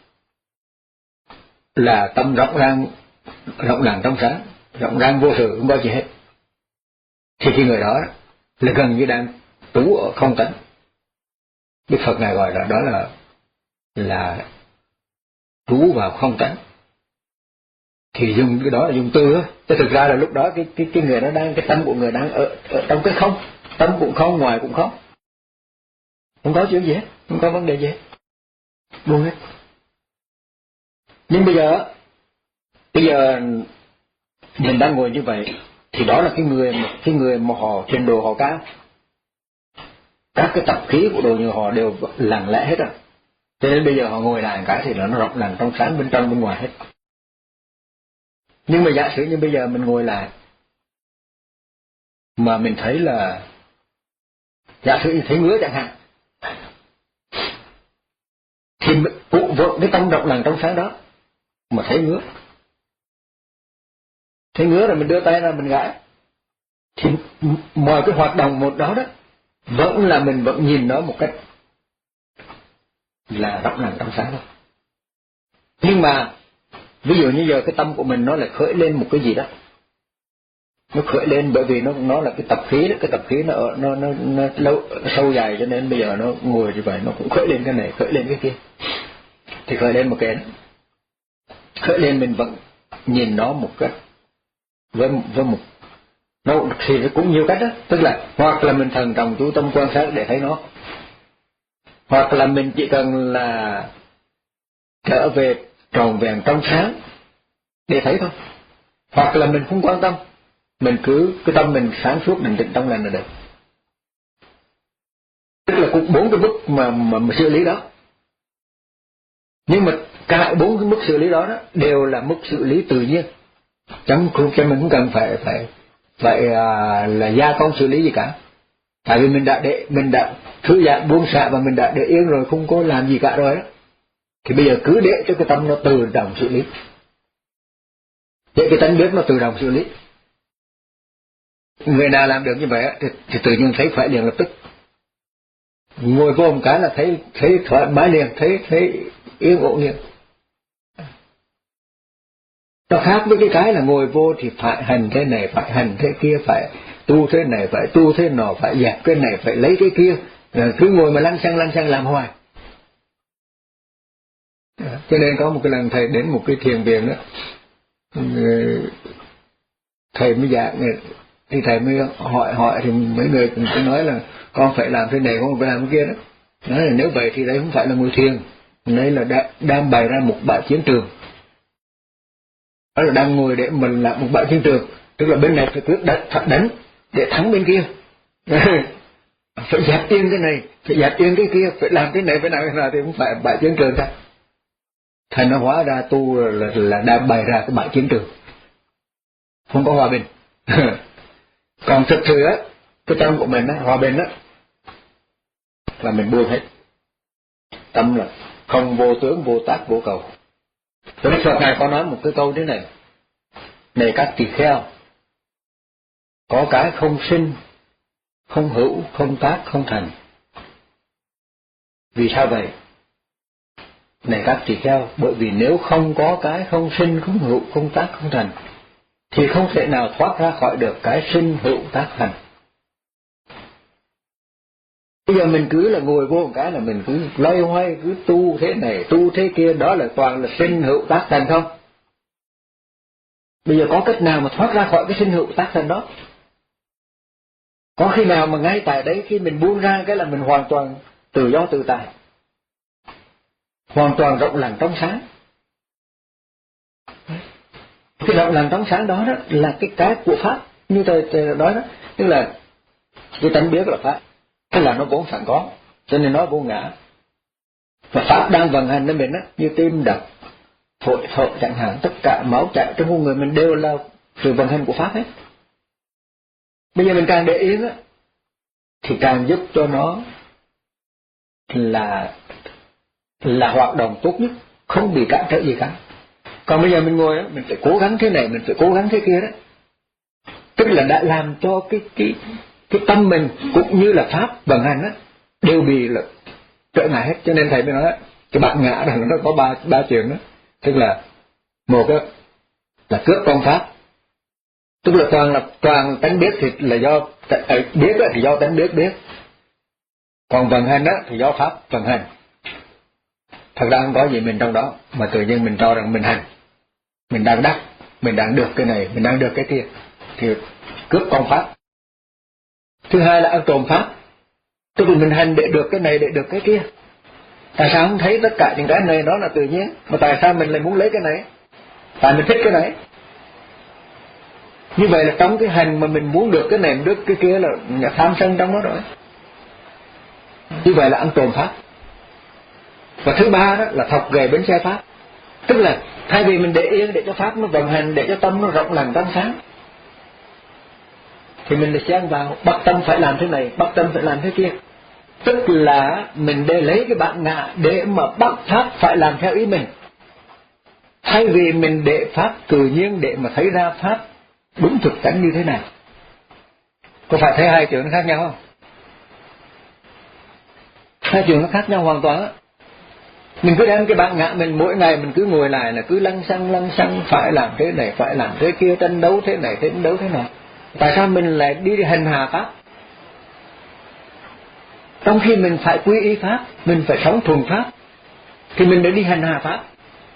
là tâm rộng ràng rộng ràng trong sáng, rộng ràng vô sự, không có gì hết, thì cái người đó là gần như đang trú ở không tánh. Đức Phật ngài gọi là đó là là trú vào không tánh. Thì dùng cái đó là dùng từ á, chứ thực ra là lúc đó cái cái cái người nó đang cái tâm của người đang ở, ở trong cái không, tâm cũng không, ngoài cũng không, không có chuyện gì hết, không có vấn đề gì hết, buông hết. Nhưng bây giờ bây giờ mình đang ngồi như vậy thì đó là cái người cái người mà họ trình độ họ cao, các cái tập khí của đồ như họ đều lặng lẽ hết rồi, cho nên bây giờ họ ngồi lại cái thì nó rộng lặng trong sáng bên trong bên ngoài hết. Nhưng mà giả sử như bây giờ mình ngồi lại mà mình thấy là giả sử như thấy ngứa chẳng hạn, thì mình cụ vợ cái tâm rộng lặng trong sáng đó mà thấy ngứa, thấy ngứa rồi mình đưa tay ra mình gãi, thì mọi cái hoạt động một đó đó vẫn là mình vẫn nhìn nó một cách là rộng lặng trong sáng thôi. Nhưng mà ví dụ như giờ cái tâm của mình nó lại khởi lên một cái gì đó, nó khởi lên bởi vì nó nó là cái tập khí đó, cái tập khí nó ở nó nó, nó lâu sâu dài, cho nên bây giờ nó ngồi như vậy nó cũng khởi lên cái này khởi lên cái kia, thì khởi lên một cái đó. Khởi lên mình vẫn nhìn nó một cách với với một nó thì cũng nhiều cách đó, tức là hoặc là mình thần trọng chú tâm quan sát để thấy nó, hoặc là mình chỉ cần là trở về tròn vẹn trong sáng để thấy thôi, hoặc là mình không quan tâm, mình cứ cái tâm mình sáng suốt định tĩnh trong lành là được. Tức là cũng bốn cái mức mà, mà mà xử lý đó, nhưng mà cả bốn cái mức xử lý đó, đó đều là mức xử lý tự nhiên, chẳng không cho mình không cần phải phải phải à, là gia công xử lý gì cả, tại vì mình đã để mình đã thư giãn buông xả và mình đã để yên rồi, không có làm gì cả rồi đó, thì bây giờ cứ để cho cái tâm nó tự động xử lý, để cái tánh biết nó tự động xử lý. Người nào làm được như vậy thì, thì tự nhiên thấy khỏe liền lập tức, ngồi vô một cái là thấy thấy thoải mái liền, thấy thấy yên ổn liền. Nó khác với cái cái là ngồi vô thì phải hành thế này, phải hành thế kia, phải tu thế này, phải tu thế nọ, phải dẹp cái này, phải lấy cái kia, cứ ngồi mà lăng xăng lăng xăng làm hoài. Cho nên có một cái lần thầy đến một cái thiền viện đó, thầy mới giảng, thì thầy mới hỏi hỏi thì mấy người cũng nói là con phải làm thế này, con phải làm cái kia đó. Nói là nếu vậy thì đây không phải là ngồi thiền, đây là đã, đang bày ra một bãi chiến trường. Đó là đang ngồi để mình làm một bãi chiến trường, tức là bên này phải quyết đánh, phải đánh để thắng bên kia. Phải dẹp yên cái này, phải dẹp yên cái kia, phải làm cái này, phải làm cái nào thì không phải bãi chiến trường ta. Thành nó hóa ra tu là, là đang bày ra cái bãi chiến trường, không có hòa bình. Còn thực sự á, cái tâm của mình á, hòa bình á, là mình buông hết. Tâm là không vô tướng, vô tác, vô cầu. Đức Phật Ngài có nói một cái câu thế này: này các tỳ kheo, có cái không sinh, không hữu, không tác, không thành. Vì sao vậy? Này các tỳ kheo, bởi vì nếu không có cái không sinh, không hữu, không tác, không thành, thì không thể nào thoát ra khỏi được cái sinh hữu tác thành. Bây giờ mình cứ là ngồi vô một cái là mình cứ loay hoay, cứ tu thế này, tu thế kia, đó là toàn là sinh hữu tác thành không? Bây giờ có cách nào mà thoát ra khỏi cái sinh hữu tác thành đó? Có khi nào mà ngay tại đấy khi mình buông ra cái là mình hoàn toàn tự do tự tại, hoàn toàn rộng lặng trong sáng? Cái rộng lặng trong sáng đó, đó là cái cái của Pháp, như thầy, thầy nói đó, tức là Cái tánh biết là pháp, tức là nó vốn sẵn có, cho nên nó vô ngã. Và pháp đang vận hành đến mình á, như tim đập, phổi thở chẳng hạn, tất cả máu chảy trong con người mình đều là sự vận hành của pháp hết. Bây giờ mình càng để yên á, thì càng giúp cho nó là là hoạt động tốt nhất, không bị cản trở gì cả. Còn bây giờ mình ngồi á, mình phải cố gắng thế này, mình phải cố gắng thế kia đó, tức là đã làm cho cái cái cái tâm mình cũng như là pháp vận hành á đều bị là trở ngại hết. Cho nên thầy mới nói cái bát ngã rằng nó có ba ba chuyện đó, tức là một á là cướp con pháp, tức là toàn là toàn tánh biết thì là do biết á thì do tánh biết biết, còn vận hành á thì do pháp vận hành. Thật ra không có gì mình trong đó, mà tự nhiên mình cho rằng mình hành, mình đang đắc, mình đang được cái này, mình đang được cái kia, thì cướp con pháp. Thứ hai là ăn trộm pháp, tức là mình hành để được cái này, để được cái kia. Tại sao không thấy tất cả những cái này đó là tự nhiên, mà tại sao mình lại muốn lấy cái này? Tại mình thích cái này. Như vậy là trong cái hành mà mình muốn được cái này, được cái kia là tham sân trong đó rồi. Như vậy là ăn trộm pháp. Và thứ ba đó là thọc ghề bánh xe pháp, tức là thay vì mình để yên để cho pháp nó vận hành, để cho tâm nó rộng lặng trong sáng, thì mình lại xen vào bắt tâm phải làm thế này, bắt tâm phải làm thế kia. Tức là mình để lấy cái bản ngã để mà bắt pháp phải làm theo ý mình, thay vì mình để pháp tự nhiên để mà thấy ra pháp đúng thực tánh như thế nào. Có phải thấy hai chuyện nó khác nhau không? Hai chuyện nó khác nhau hoàn toàn á. Mình cứ đem cái bản ngã mình mỗi ngày mình cứ ngồi lại là cứ lăng xăng lăng xăng phải làm thế này, phải làm thế kia, tranh đấu thế này, tranh đấu thế nào. Tại sao mình lại đi hành hạ pháp? Trong khi mình phải quy y pháp, mình phải sống thuần pháp, thì mình đã đi hành hạ pháp.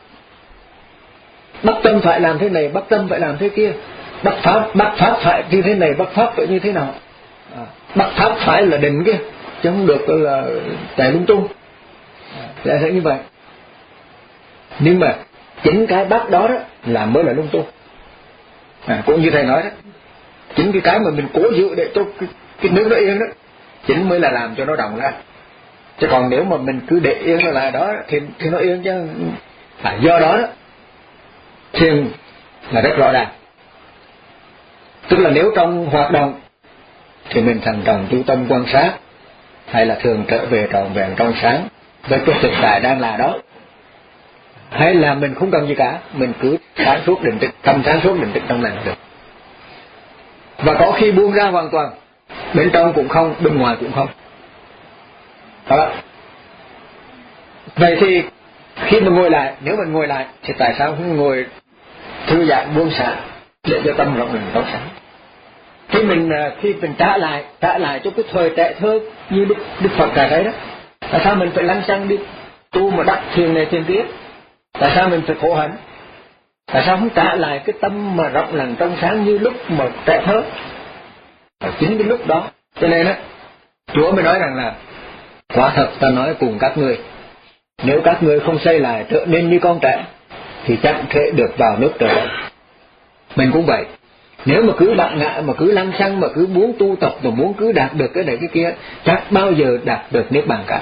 Bắt tâm phải làm thế này, bắt tâm phải làm thế kia, bắt pháp bắt pháp phải như thế này, bắt pháp phải như thế nào, à, bắt pháp phải là định kia, chứ không được là chạy lung tung. Là sẽ như vậy. Nhưng mà chính cái bắt đó đó là mới là lung tung. À, cũng như thầy nói đó, chính cái cái mà mình cố giữ để cho cái, cái nước nó yên đó, chính mới là làm cho nó động ra. Chứ còn nếu mà mình cứ để yên nó lại đó thì thì nó yên chứ. À, do đó đó thiền là rất rõ ràng. Tức là nếu trong hoạt động thì mình thận trọng chú tâm quan sát, hay là thường trở về trọn vẹn trong sáng với cái thực tại đang là đó, hay là mình không cần gì cả, mình cứ sáng suốt định tĩnh, tâm sáng suốt định tĩnh trong lành được. Và có khi buông ra hoàn toàn, bên trong cũng không, bên ngoài cũng không. Đó. Vậy thì khi mà ngồi lại, nếu mình ngồi lại thì tại sao không ngồi thư giãn buông xả để cho tâm rộng mình trong sáng? Khi mình khi mình trả lại trả lại cho cái thời trẻ thơ như Đức, Đức Phật cả đấy đó, tại sao mình phải lăn xăng đi tu mà đắc thiền này thiền kia? Tại sao mình phải khổ hạnh? Tại sao không trả lại cái tâm mà rộng lặng trong sáng như lúc mà trẻ thơ? Ở chính cái lúc đó. Cho nên á, Chúa mới nói rằng là quả thật ta nói cùng các ngươi, nếu các ngươi không xây lại trở nên như con trẻ thì chẳng thể được vào nước trời đất. Mình cũng vậy. Nếu mà cứ bạn ngã mà cứ lăng xăng mà cứ muốn tu tập mà muốn cứ đạt được cái này cái kia, chắc bao giờ đạt được niết bàn cả.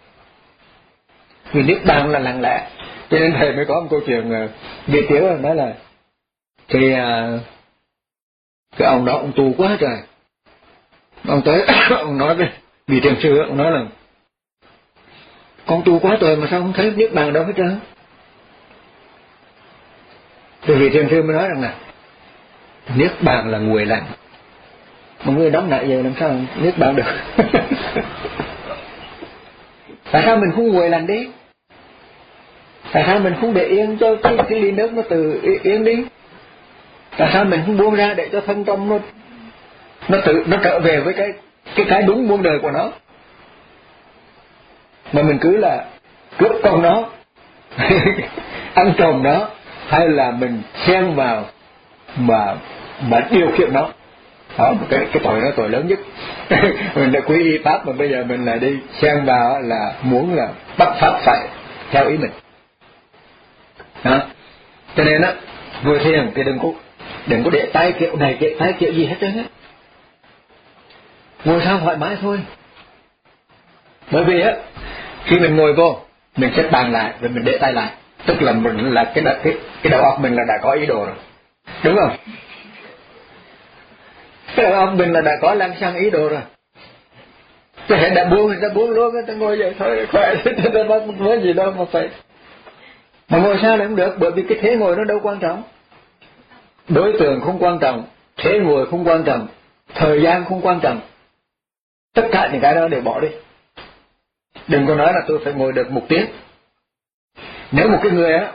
Vì niết bàn là lặng lẽ. Cho nên thầy mới có một câu chuyện Việt Tiếu nói là thì cái ông đó ông tu quá trời. Ông tới ông nói với vị thiền sư, ông nói là con tu quá trời mà sao không thấy niết bàn đâu hết trơn. Thì vị thiền sư mới nói rằng là niết bàn là nguội lạnh, mà người đóng lại giờ làm sao niết bàn được? Tại sao mình không nguội lạnh đi? Tại sao mình không để yên cho cái, cái ly nước nó tự yên đi? Tại sao mình không buông ra để cho thân tâm nó nó tự nó trở về với cái cái cái đúng muôn đời của nó, mà mình cứ là cướp con nó, ăn trộm nó, hay là mình xen vào mà mà điều khiển nó? Đó, cái cái tội đó tội lớn nhất. Mình đã quy y pháp mà bây giờ mình lại đi xen vào là muốn là bắt pháp phải theo ý mình. Đó. Cho nên á, vừa thiền thì đừng có đừng có để tay kiểu này để tay kiểu gì hết trơn á. ngồi sao thoải mái thôi. Bởi vì á, khi mình ngồi vô, mình xếp bàn lại rồi mình để tay lại, tức là mình là cái cái cái đầu óc mình là đã có ý đồ rồi, đúng không? Cái đầu óc mình là đã có lăng xăng ý đồ rồi. Cái hệ đã buông người ta buông luôn, người ta ngồi vậy thôi khỏe, người ta bắt với gì đâu mà phải. Mà ngồi sao lại không được, bởi vì cái thế ngồi nó đâu quan trọng. Đối tượng không quan trọng, thế ngồi không quan trọng, thời gian không quan trọng. Tất cả những cái đó để bỏ đi. Đừng có nói là tôi phải ngồi được một tiếng. Nếu một cái người á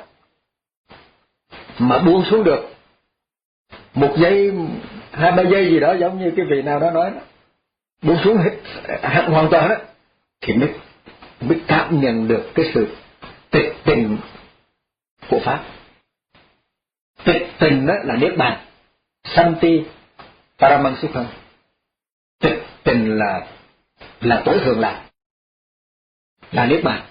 mà buông xuống được một giây, hai ba giây gì đó, giống như cái vị nào đó nói đó, buông xuống hết hoàn toàn đó, thì mới mới cảm nhận được cái sự tịch tình của pháp. Tịch tình đó là niết bàn, santi paramang sukham. Tịch tình là là tối thượng lạc, là niết bàn.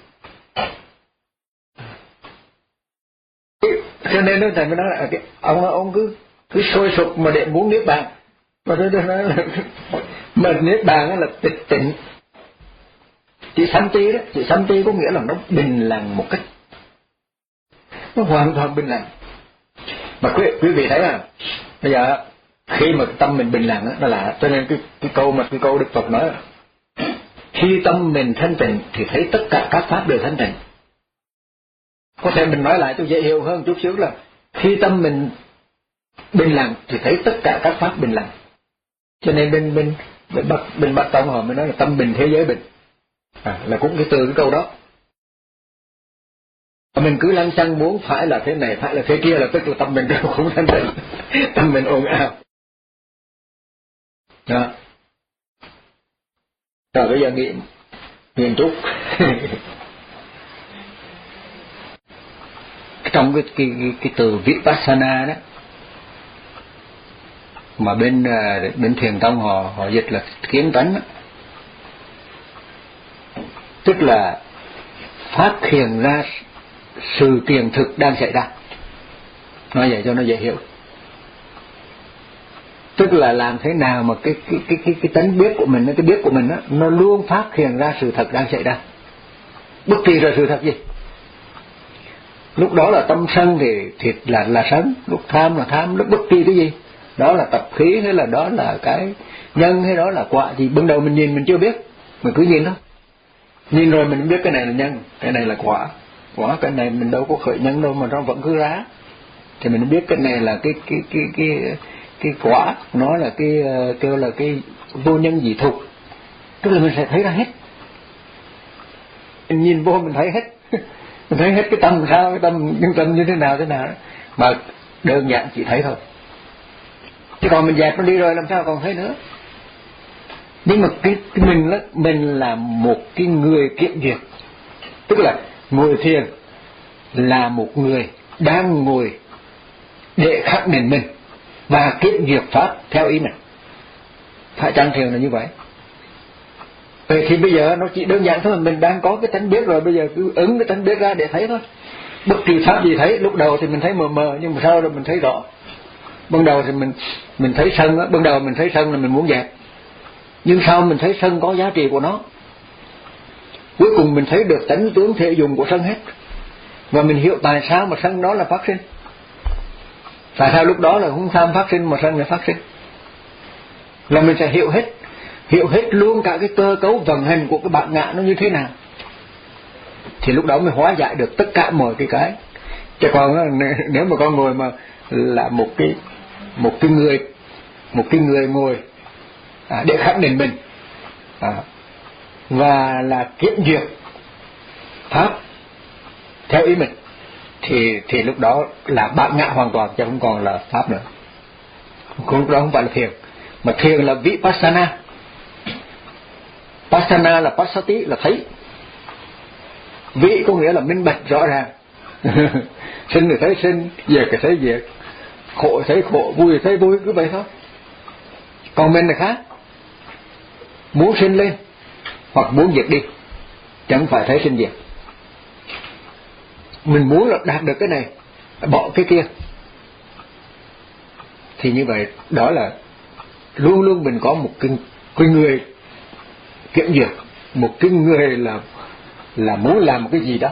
Cho nên thầy mới nói là cái, ông ông cứ cứ sôi sục mà để muốn niết bàn, mà tôi nói là mà niết bàn là tịch tịnh. Chỉ santi đó, chỉ santi có nghĩa là nó bình lặng một cách, nó hoàn toàn bình lặng. Mà quý, quý vị thấy à, bây giờ khi mà tâm mình bình lặng đó, nó là, cho nên cái cái câu mà cái câu Đức Phật nói là, khi tâm mình thanh tịnh thì thấy tất cả các pháp đều thanh tịnh. Có thể mình nói lại tôi dễ hiểu hơn chút xíu là, khi tâm mình bình lặng thì thấy tất cả các pháp bình lặng. Cho nên bên bên bên Bắc bên Bắc Tông họ mới nói là tâm bình thế giới bình, à, là cũng cái từ cái câu đó. Mình cứ lăng xăng muốn phải là thế này, phải là thế kia, là tức là tâm mình đều không thanh tịnh, tâm mình ồn ào. Đó. Rồi bây giờ nghiệm nghiệm chút. Trong cái cái cái, cái từ Vipassana đó, mà bên bên Thiền Tông họ họ dịch là kiến tánh đó. Tức là phát hiện ra sự kiện thực đang xảy ra. Nói vậy cho nó dễ hiểu. Tức là làm thế nào mà cái cái cái cái cái tánh biết của mình, cái biết của mình đó, nó luôn phát hiện ra sự thật đang xảy ra. Bất kỳ là sự thật gì. Lúc đó là tâm sân thì thì là là sân, lúc tham là tham, lúc bất kỳ cái gì, đó là tập khí hay là đó là cái nhân hay đó là quả gì, ban đầu mình nhìn mình chưa biết, mình cứ nhìn thôi. Nhìn rồi mình biết cái này là nhân, cái này là quả. Quả cái này mình đâu có khởi nhân đâu mà nó vẫn cứ rá. Thì mình biết cái này là cái cái cái cái cái quả, nó là cái kêu là cái vô nhân dị thục. Tức là mình sẽ thấy ra hết. Mình nhìn vô mình thấy hết. Mình thấy hết cái tâm sao, cái tâm nhân tâm như thế nào thế nào đó. Mà đơn giản chỉ thấy thôi. Chứ còn mình dẹp nó đi rồi làm sao còn thấy nữa. Nhưng mà cái, cái mình đó, mình là một cái người kiện duyệt. Tức là ngồi thiền là một người đang ngồi để khắc định mình và kiện duyệt pháp theo ý mình. Phải chăng thiền là như vậy? Vậy thì bây giờ nó chỉ đơn giản thôi, mình đang có cái tánh biết rồi, bây giờ cứ ứng cái tánh biết ra để thấy thôi. Bất kỳ pháp gì thấy, lúc đầu thì mình thấy mờ mờ, nhưng mà sau rồi mình thấy rõ. Ban đầu thì mình mình thấy sân á, ban đầu mình thấy sân là mình muốn dẹp. Nhưng sau mình thấy sân có giá trị của nó. Cuối cùng mình thấy được tánh tướng thể dùng của sân hết. Và mình hiểu tại sao mà sân đó là phát sinh. Tại sao lúc đó là không tham phát sinh mà sân là phát sinh. Là mình sẽ hiểu hết. Hiểu hết luôn cả cái cơ cấu vận hành của cái bản ngã nó như thế nào. Thì lúc đó mới hóa giải được tất cả mọi cái cái. Chứ còn nếu mà con ngồi mà là một cái một cái người một cái người ngồi à, để khẳng định mình à, và là kiểm duyệt pháp theo ý mình, thì thì lúc đó là bản ngã hoàn toàn, chứ không còn là pháp nữa. Không, đó không phải là thiền, mà thiền là vipassana. Passana là passati, là thấy. Vị có nghĩa là minh bạch rõ ràng. Sinh thì thấy sinh, diệt thì thấy diệt, khổ thấy khổ, vui thì thấy vui, cứ vậy thôi. Còn mình là khác, muốn sinh lên hoặc muốn diệt đi, chẳng phải thấy sinh diệt. Mình muốn là đạt được cái này, bỏ cái kia, thì như vậy đó là luôn luôn mình có một cái, cái người kiểm duyệt, một cái người là là muốn làm một cái gì đó,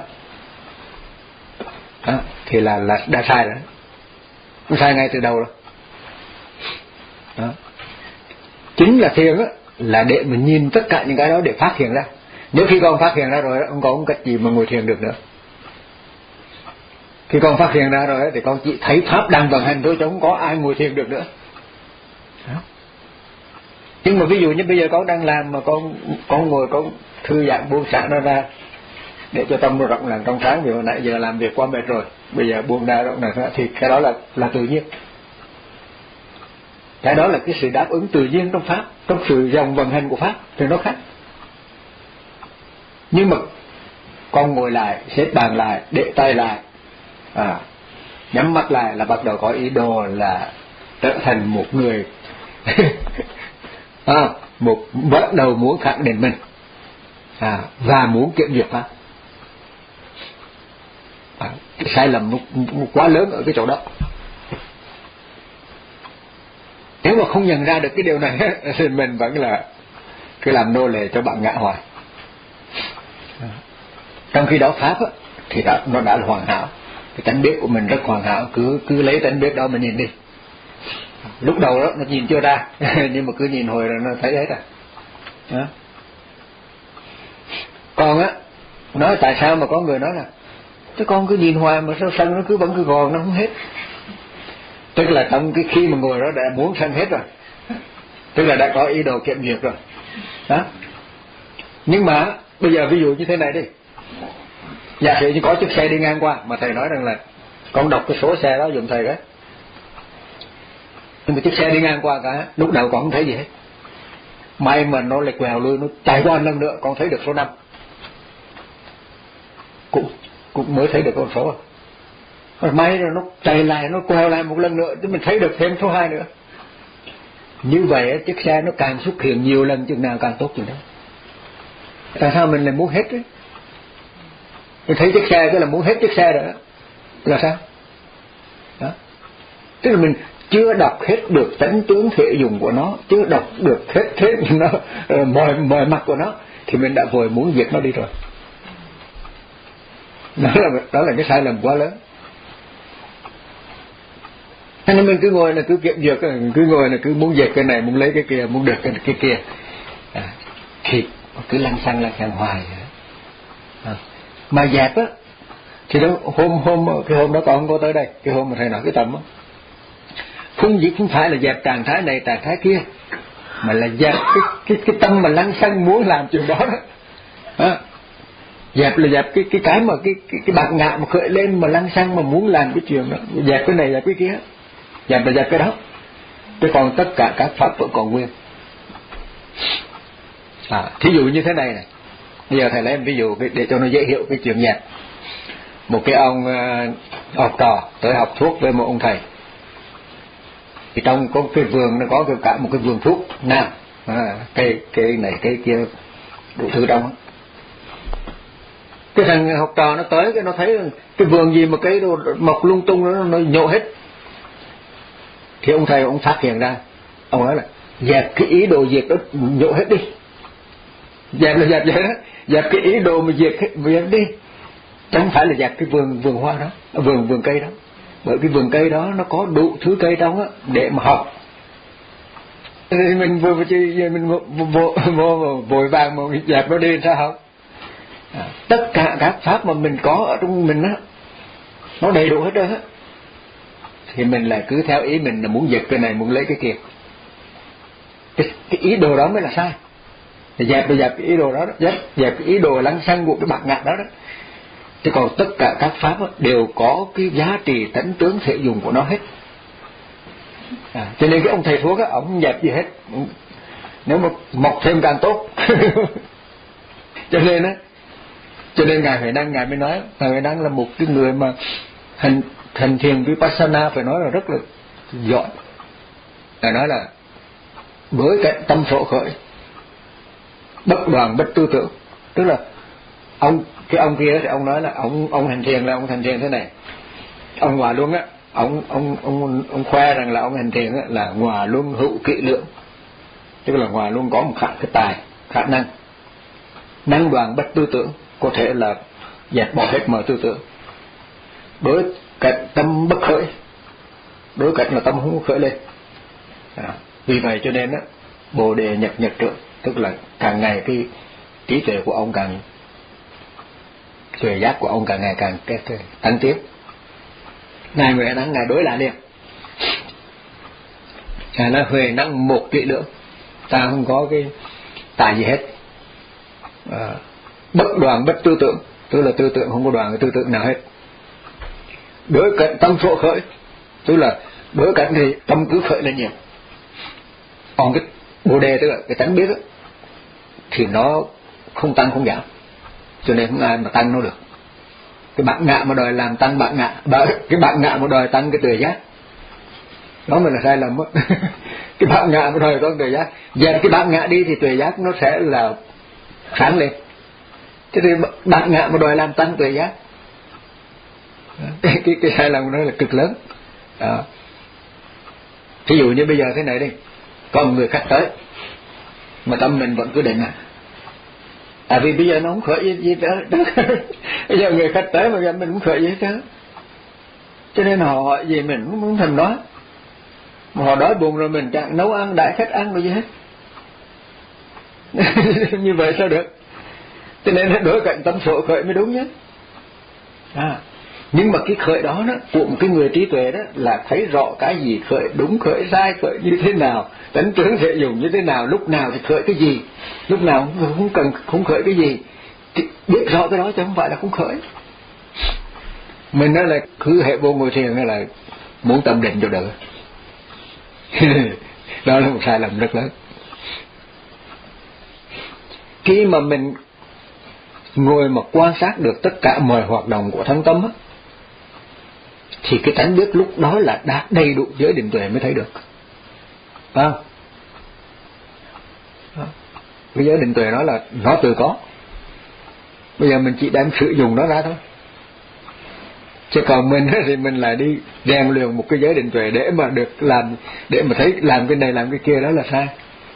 đó thì là là đã sai rồi, nó sai ngay từ đầu rồi. Đó. Chính là thiền á, là để mình nhìn tất cả những cái đó để phát hiện ra. Nếu khi con phát hiện ra rồi, ông có cách gì mà ngồi thiền được nữa. Khi con phát hiện ra rồi thì con chỉ thấy pháp đang vận hành thôi, chứ không có ai ngồi thiền được nữa. Đó. Nhưng mà ví dụ như bây giờ con đang làm mà con con ngồi con thư giãn buông xả nó ra để cho tâm nó rộng lặng trong sáng, vì hồi nãy giờ làm việc quá mệt rồi, bây giờ buông ra rộng lặng thì cái đó là là tự nhiên. Cái đó là cái sự đáp ứng tự nhiên trong pháp, trong sự dòng vận hành của pháp thì nó khác. Nhưng mà con ngồi lại, xếp bàn lại, để tay lại, à, nhắm mắt lại là bắt đầu có ý đồ là trở thành một người à, một bắt đầu muốn khẳng định mình, à, và muốn kiểm duyệt pháp. À, cái sai lầm nó, nó quá lớn ở cái chỗ đó. Nếu mà không nhận ra được cái điều này thì mình vẫn là cứ làm nô lệ cho bạn ngã hoài. Trong khi đó pháp á, thì đã, nó đã là hoàn hảo. Cái tánh biết của mình rất hoàn hảo, cứ cứ lấy tánh biết đó mà nhìn đi. Lúc đầu đó nó nhìn chưa ra, nhưng mà cứ nhìn hồi rồi nó thấy hết rồi. Đó. Còn á, nói tại sao mà có người nói là cái con cứ nhìn hoài mà sao sân nó cứ vẫn cứ gòn, nó không hết. Tức là trong cái khi mà ngồi đó đã muốn sân hết rồi, tức là đã có ý đồ kiểm duyệt rồi. Đó. Nhưng mà bây giờ ví dụ như thế này đi, giả sử như có chiếc xe đi ngang qua mà thầy nói rằng là con đọc cái số xe đó giùm thầy đấy, nhưng mà chiếc xe đi ngang qua cả lúc đầu con không thấy gì hết, may mà nó lại quẹo lui, nó chạy qua lần nữa con thấy được số năm, cũng cũng mới thấy được con số. Rồi may rồi nó chạy lại, nó quẹo lại một lần nữa thì mình thấy được thêm số hai nữa. Như vậy chiếc xe nó càng xuất hiện nhiều lần chừng nào càng tốt chừng đó. Tại sao mình lại muốn hết ấy? Mình thấy chiếc xe cái là muốn hết chiếc xe rồi đó. Là sao? Đó. Tức là mình chưa đọc hết được tánh tướng thể dùng của nó, chưa đọc được hết hết nó mọi mọi mặt của nó, thì mình đã vội muốn diệt nó đi rồi. Đó là đó là cái sai lầm quá lớn. Cho nên mình cứ ngồi là cứ kiểm duyệt, cứ ngồi là cứ muốn dẹp cái này, muốn lấy cái kia, muốn được cái, cái kia, à, thì cứ lăn xăng lăn xăng hoài. À, mà dẹp á, thì đó hôm hôm cái hôm đó con không có tới đây, cái hôm mà thầy nói cái tầm á, không chỉ không phải là dẹp trạng thái này trạng thái kia, mà là dẹp cái cái cái tâm mà lăn xăng muốn làm chuyện đó đó. À, dẹp là dẹp cái cái cái mà cái cái, cái bạc ngạ mà khởi lên mà lăn xăng mà muốn làm cái chuyện đó, dẹp cái này dẹp cái kia. Dẹp là dẹp cái đó, chứ còn tất cả các pháp vẫn còn nguyên. À, thí dụ như thế này này, bây giờ thầy lấy ví dụ để cho nó dễ hiểu cái chuyện dẹp. Một cái ông uh, học trò tới học thuốc với một ông thầy, thì trong có cái vườn nó có cả một cái vườn thuốc nam, à, cây cây này cây kia đủ thứ trong. Cái thằng học trò nó tới cái nó thấy cái vườn gì mà cái mọc lung tung nó, nó nhổ hết. Thì ông thầy ông phát hiện ra, ông nói là dẹp cái ý đồ diệt đó, nhổ hết đi. Dẹp là dẹp vậy đó, dẹp cái ý đồ mà diệt diệt đi, chứ không phải là dẹp cái vườn vườn hoa đó, vườn vườn cây đó. Bởi cái vườn cây đó nó có đủ thứ cây trong á để mà học. Thì mình vừa chơi mình vội vội vội vàng mà dẹp nó đi sao không? À, tất cả các pháp mà mình có ở trong mình á, nó đầy đủ hết rồi á, thì mình là cứ theo ý mình là muốn giật cái này, muốn lấy cái kia. Cái, cái ý đồ đó mới là sai. Thì dẹp dẹp cái ý đồ đó, đó. Dẹp, dẹp cái ý đồ lăng xăng của cái bạc ngạn đó đó. Chứ còn tất cả các pháp đó, đều có cái giá trị tánh tướng thể dùng của nó hết. À, cho nên cái ông thầy thuốc á, ông không dẹp gì hết. Nếu mà mọc thêm càng tốt. Cho nên á, cho nên ngài Huệ Năng ngài mới nói, ngài Huệ Năng là một cái người mà hành hành thiền Vipassana phải nói là rất là giỏi. Ngài nói là với cái tâm sổ khởi, bất đoàn bất tư tưởng. Tức là ông cái ông kia thì ông nói là ông ông hành thiền là ông hành thiền thế này. Ông Hòa Luân á, ông ông ông ông khoe rằng là ông hành thiền á là Hòa Luân hữu kỵ lượng. Tức là Hòa Luân có một khả cái tài, khả năng năng đoạn bất tư tưởng, có thể là dẹp bỏ hết mọi tư tưởng. Đối cạnh tâm bất khởi, đối cạnh là tâm không khởi lên. À, vì vậy cho nên á, Bồ đề nhật nhật trượng, tức là càng ngày cái trí tuệ của ông càng, tuệ giác của ông càng ngày càng cái, cái, tăng tiến. Ngài Huệ Năng ngài đối lại liền, ngài nói Huệ Năng một trị lượng, ta không có cái tài gì hết. À, bất đoạn bất tư tưởng, tức là tư tưởng không có đoạn cái tư tưởng nào hết. Đối cạnh tâm số khởi, tức là đối cạnh thì tâm cứ khởi lên nhiều. Còn cái Bồ đề tức là cái tánh biết đó, thì nó không tăng không giảm, cho nên không ai mà tăng nó được. Cái bạn ngạ mà đòi làm tăng bạn ngạ, cái bạn ngạ mà đòi tăng cái tuệ giác, đó mới là sai lầm. Cái bạn ngạ mà đòi tăng tuệ giác, dẹp cái bạn ngạ đi thì tuệ giác nó sẽ là sáng lên. Thế thì bạn ngạ mà đòi làm tăng tuệ giác, cái, cái, cái sai lầm của nó là cực lớn. Đó. Ví dụ như bây giờ thế này đi, có một người khách tới mà tâm mình vẫn cứ định à, à vì bây giờ nó không khởi gì, gì đó. Bây giờ người khách tới mà mình không khởi gì hết, cho nên họ hỏi gì mình cũng không thèm nói. Mà họ đói bụng rồi mình chẳng nấu ăn đãi khách ăn rồi gì hết. Như vậy sao được? Cho nên đối cạnh tâm số khởi mới đúng nhé. À, nhưng mà cái khởi đó, đó của một cái người trí tuệ đó là thấy rõ cái gì khởi đúng khởi sai, khởi như thế nào, tánh tướng sẽ dùng như thế nào, lúc nào thì khởi cái gì, lúc nào không cần không khởi cái gì, biết rõ cái đó chứ không phải là không khởi. Mình nói là cứ hệ vô ngồi thiền là muốn tâm định cho đỡ. Đó là một sai lầm rất lớn. Khi mà mình ngồi mà quan sát được tất cả mọi hoạt động của thân tâm á, thì cái tánh biết lúc đó là đạt đầy đủ giới định tuệ mới thấy được. Phải không? Cái giới định tuệ đó là nó tự có. Bây giờ mình chỉ đem sử dụng nó ra thôi. Chứ còn mình thì mình lại đi rèn luyện một cái giới định tuệ để mà được làm, để mà thấy làm cái này làm cái kia, đó là sai.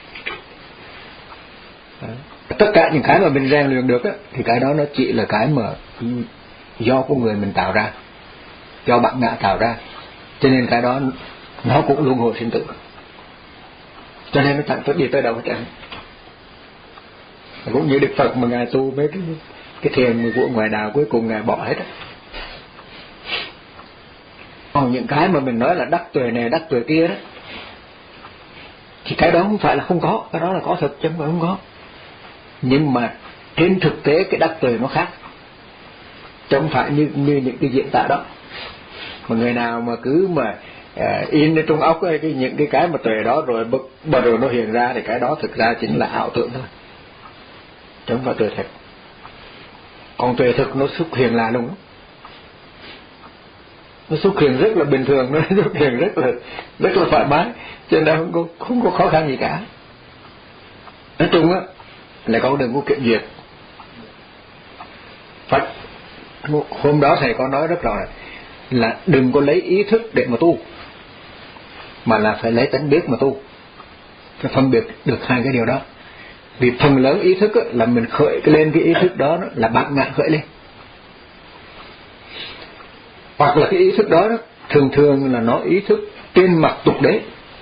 Đó. Tất cả những cái mà mình rèn luyện được á, thì cái đó nó chỉ là cái mà do con người mình tạo ra, do bạn ngã tạo ra, cho nên cái đó nó cũng luân hồi sinh tử, cho nên nó chẳng có đi tới đâu hết trơn. Cũng như Đức Phật mà ngài tu mấy cái cái thiền của ngoại đạo cuối cùng ngài bỏ hết á. Còn những cái mà mình nói là đắc tuệ này đắc tuệ kia đó, thì cái đó không phải là không có, cái đó là có thật chứ không phải không có. Nhưng mà trên thực tế cái đắc tuệ nó khác, chứ không phải như như những cái diễn tả đó. Mà người nào mà cứ mà uh, in ở trong óc ấy, cái những cái cái mà tuệ đó rồi bờ rồi nó hiện ra, thì cái đó thực ra chính là ảo tưởng thôi, chứ không phải tuệ thật. Còn tuệ thực nó xuất hiện là luôn đó. Nó xuất hiện rất là bình thường, nó xuất hiện rất là rất là thoải mái, cho nên không có không có khó khăn gì cả. Nói chung á là con đừng có kiểm duyệt. Phật hôm đó thầy có nói rất rõ là đừng có lấy ý thức để mà tu, mà là phải lấy tánh biết mà tu, phải phân biệt được hai cái điều đó. Vì phần lớn ý thức là mình khởi lên cái ý thức đó, đó là bạn ngã khởi lên, hoặc là cái ý thức đó, đó thường thường là nó ý thức trên mặt tục đế.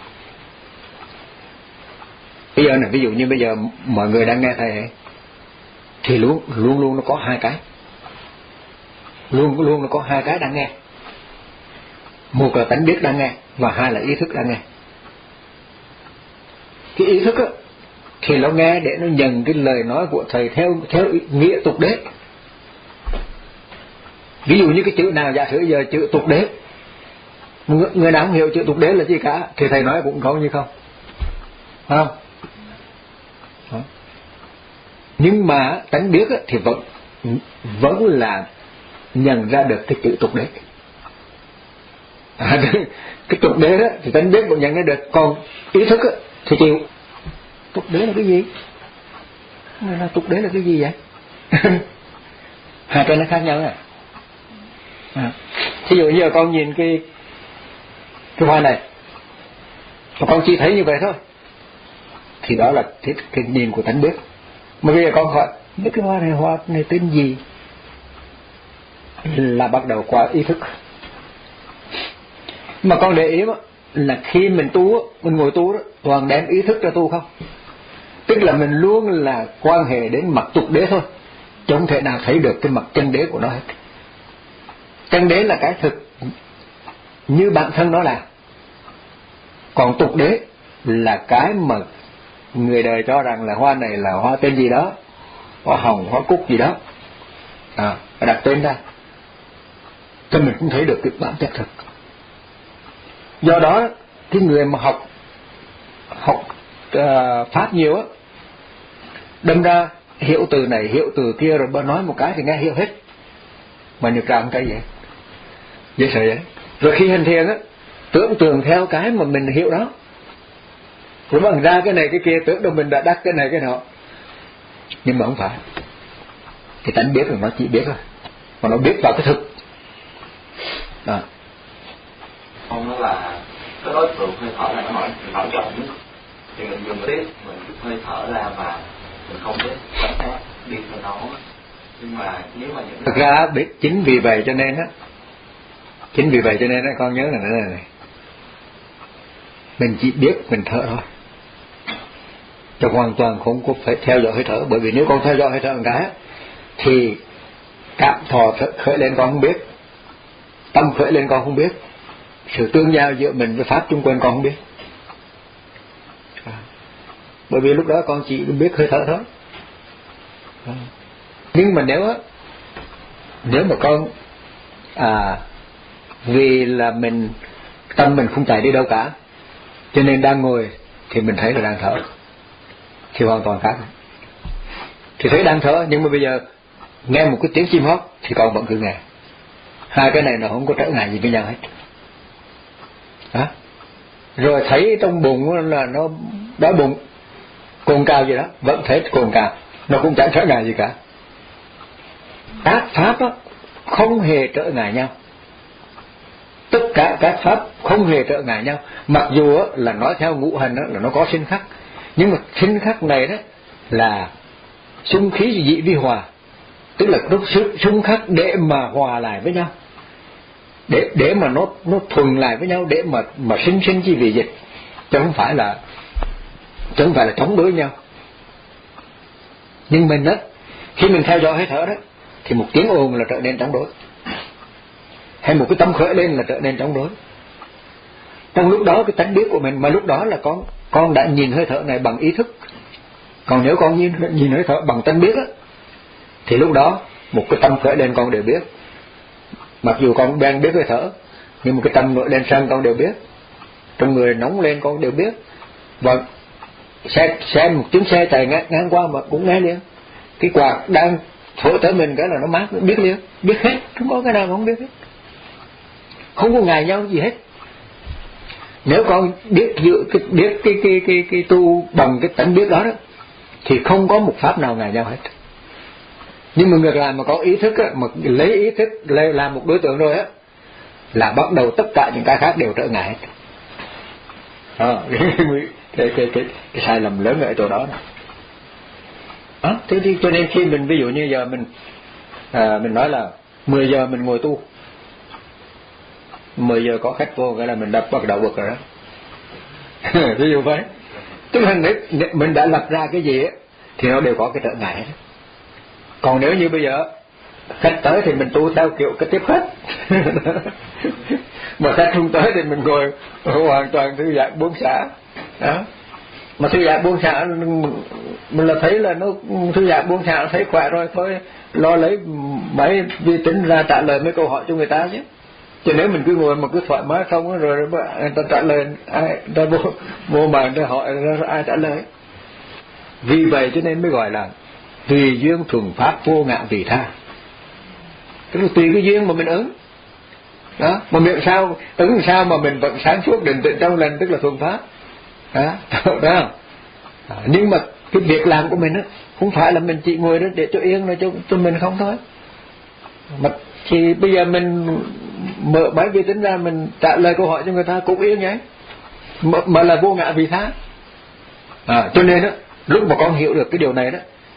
Bây giờ này, ví dụ như bây giờ mọi người đang nghe thầy thì luôn luôn luôn nó có hai cái, luôn luôn nó có hai cái đang nghe. Một là tánh biết đang nghe, và hai là ý thức đang nghe. Cái ý thức á thì nó nghe để nó nhận cái lời nói của thầy theo theo nghĩa tục đế. Ví dụ như cái chữ nào, giả sử giờ chữ tục đế, người, người nào không hiểu chữ tục đế là gì cả thì thầy nói cũng có như không, phải không? Đó. Nhưng mà tánh biết thì vẫn vẫn là nhận ra được cái chữ tục đế. À, cái tục đế đó thì tánh biết vẫn nhận ra được, còn ý thức thì chịu. Tục đế là cái gì? Là tục đế là cái gì vậy? Hai cái nó khác nhau này. À, thí dụ như là con nhìn cái cái hoa này, con chỉ thấy như vậy thôi, thì đó là cái, cái nhìn của tánh biết. Mà bây giờ con hỏi Những cái hoa này hoa này tên gì, là bắt đầu qua ý thức. Mà con để ý đó, là khi mình tu, mình ngồi tu đó, toàn đem ý thức ra tu không. Tức là mình luôn là quan hệ đến mặt tục đế thôi, chứ không thể nào thấy được cái mặt chân đế của nó hết. Chân đế là cái thực như bản thân nó là, còn tục đế là cái mà người đời cho rằng là hoa này là hoa tên gì đó, hoa hồng, hoa cúc gì đó, à, đặt tên ra, cho mình cũng thấy được cái bản chất thực. Do đó cái người mà học học uh, pháp nhiều á, đâm ra hiểu từ này hiểu từ kia, rồi bà nói một cái thì nghe hiểu hết, mà nhược ra một cái gì dễ sợ vậy. Rồi khi hành thiền á, tưởng tượng theo cái mà mình hiểu đó, rồi bằng ra cái này cái kia, tưởng đâu mình đã đắc cái này cái nọ, nhưng mà không phải. Thì tánh biết là nó chỉ biết thôi, mà nó biết vào cái thực. À. Không, nó là cái đối tượng hơi thở này nó nổi nổi trọng nhất, thì mình dùng tiếp mình hơi thở ra mà mình không biết quan sát biết về nó. Nhưng mà nếu mà những thực ra biết, chính vì vậy cho nên á, chính vì vậy cho nên á, con nhớ là cái này này, mình chỉ biết mình thở thôi, chứ hoàn toàn không có phải theo dõi hơi thở. Bởi vì nếu con theo dõi hơi thở một cái thì cảm thọ khởi lên con không biết, tâm khởi lên con không biết, sự tương giao giữa mình với pháp chung quanh con không biết. À, bởi vì lúc đó con chỉ biết hơi thở thôi. À, nhưng mà nếu á, nếu mà con à vì là mình tâm mình không chạy đi đâu cả, cho nên đang ngồi thì mình thấy là đang thở, thì hoàn toàn khác. Thì thấy đang thở, nhưng mà bây giờ nghe một cái tiếng chim hót thì con vẫn cứ nghe. Hai cái này nó không có trở ngại gì với nhau hết. Đó. Rồi thấy trong bụng là nó đói bụng, cồn cào gì đó, vẫn thấy cồn cào, nó cũng chẳng trở ngại gì cả. Các pháp đó không hề trở ngại nhau, tất cả các pháp không hề trở ngại nhau. Mặc dù đó, là nói theo ngũ hành đó, là nó có sinh khắc, nhưng mà sinh khắc này đó là xung khí dị vi hòa, tức là nó xung khắc để mà hòa lại với nhau, để để mà nó nó thuần lại với nhau, để mà mà sinh sinh chi vì dịch, chứ không phải là chứ không phải là chống đối nhau. Nhưng mình đó, khi mình theo dõi hơi thở đó, thì một tiếng ồn là trở nên chống đối, hay một cái tâm khởi lên là trở nên chống đối. Trong lúc đó cái tánh biết của mình, mà lúc đó là con con đã nhìn hơi thở này bằng ý thức. Còn nếu con nhìn nhìn hơi thở bằng tánh biết á, thì lúc đó một cái tâm khởi lên con đều biết. Mặc dù con đang biết hơi thở, nhưng một cái tâm nổi lên sân con đều biết, trong người nóng lên con đều biết. Và xe, xe một tiếng xe chạy ngang, ngang qua mà cũng nghe liền. Cái quạt đang thổi tới mình cái là nó mát, biết liền, biết hết, không có cái nào mà không biết hết, không có ngại nhau gì hết. Nếu con biết giữ cái biết cái cái cái cái tu bằng cái tánh biết đó đó, thì không có một pháp nào ngại nhau hết. Nhưng mà ngược lại mà có ý thức á, mà lấy ý thức lấy làm một đối tượng rồi á, là bắt đầu tất cả những cái khác đều trở ngại hết. À, cái, cái, cái, cái sai lầm lớn ở chỗ đó này. À, thế thì cho nên khi mình ví dụ như giờ mình à, mình nói là mười giờ mình ngồi tu, mười giờ có khách vô cái là mình đã bắt đầu bực rồi đó. Ví dụ vậy, tức là mình đã lập ra cái gì á thì nó đều có cái trở ngại hết. Còn nếu như bây giờ khách tới thì mình tu theo kiểu cái tiếp khách, mà khách không tới thì mình ngồi hoàn toàn thư giãn buông xả đó. Mà thư giãn buông xả mình là thấy là nó thư giãn buông xả, thấy khỏe rồi thôi, lo lấy máy vi tính ra trả lời mấy câu hỏi cho người ta chứ. Chứ nếu mình cứ ngồi mà cứ thoải mái không rồi người ta trả lời, ai người ta vô vô mà người ta hỏi ai trả lời. Vì vậy cho nên mới gọi là tùy duyên thuần pháp vô ngã vị tha. Tức là tùy cái duyên mà mình ứng đó, mà miệng sao ứng sao mà mình vẫn sáng suốt định tĩnh trong lành, tức là thuần pháp đó, đó. À, nhưng mà cái việc làm của mình á không phải là mình chỉ ngồi đó để cho yên rồi cho cho mình không thôi, mà thì bây giờ mình mở máy vi tính ra mình trả lời câu hỏi cho người ta cũng yên nhé, mà, mà là vô ngã vị tha. À, cho nên á lúc mà con hiểu được cái điều này đó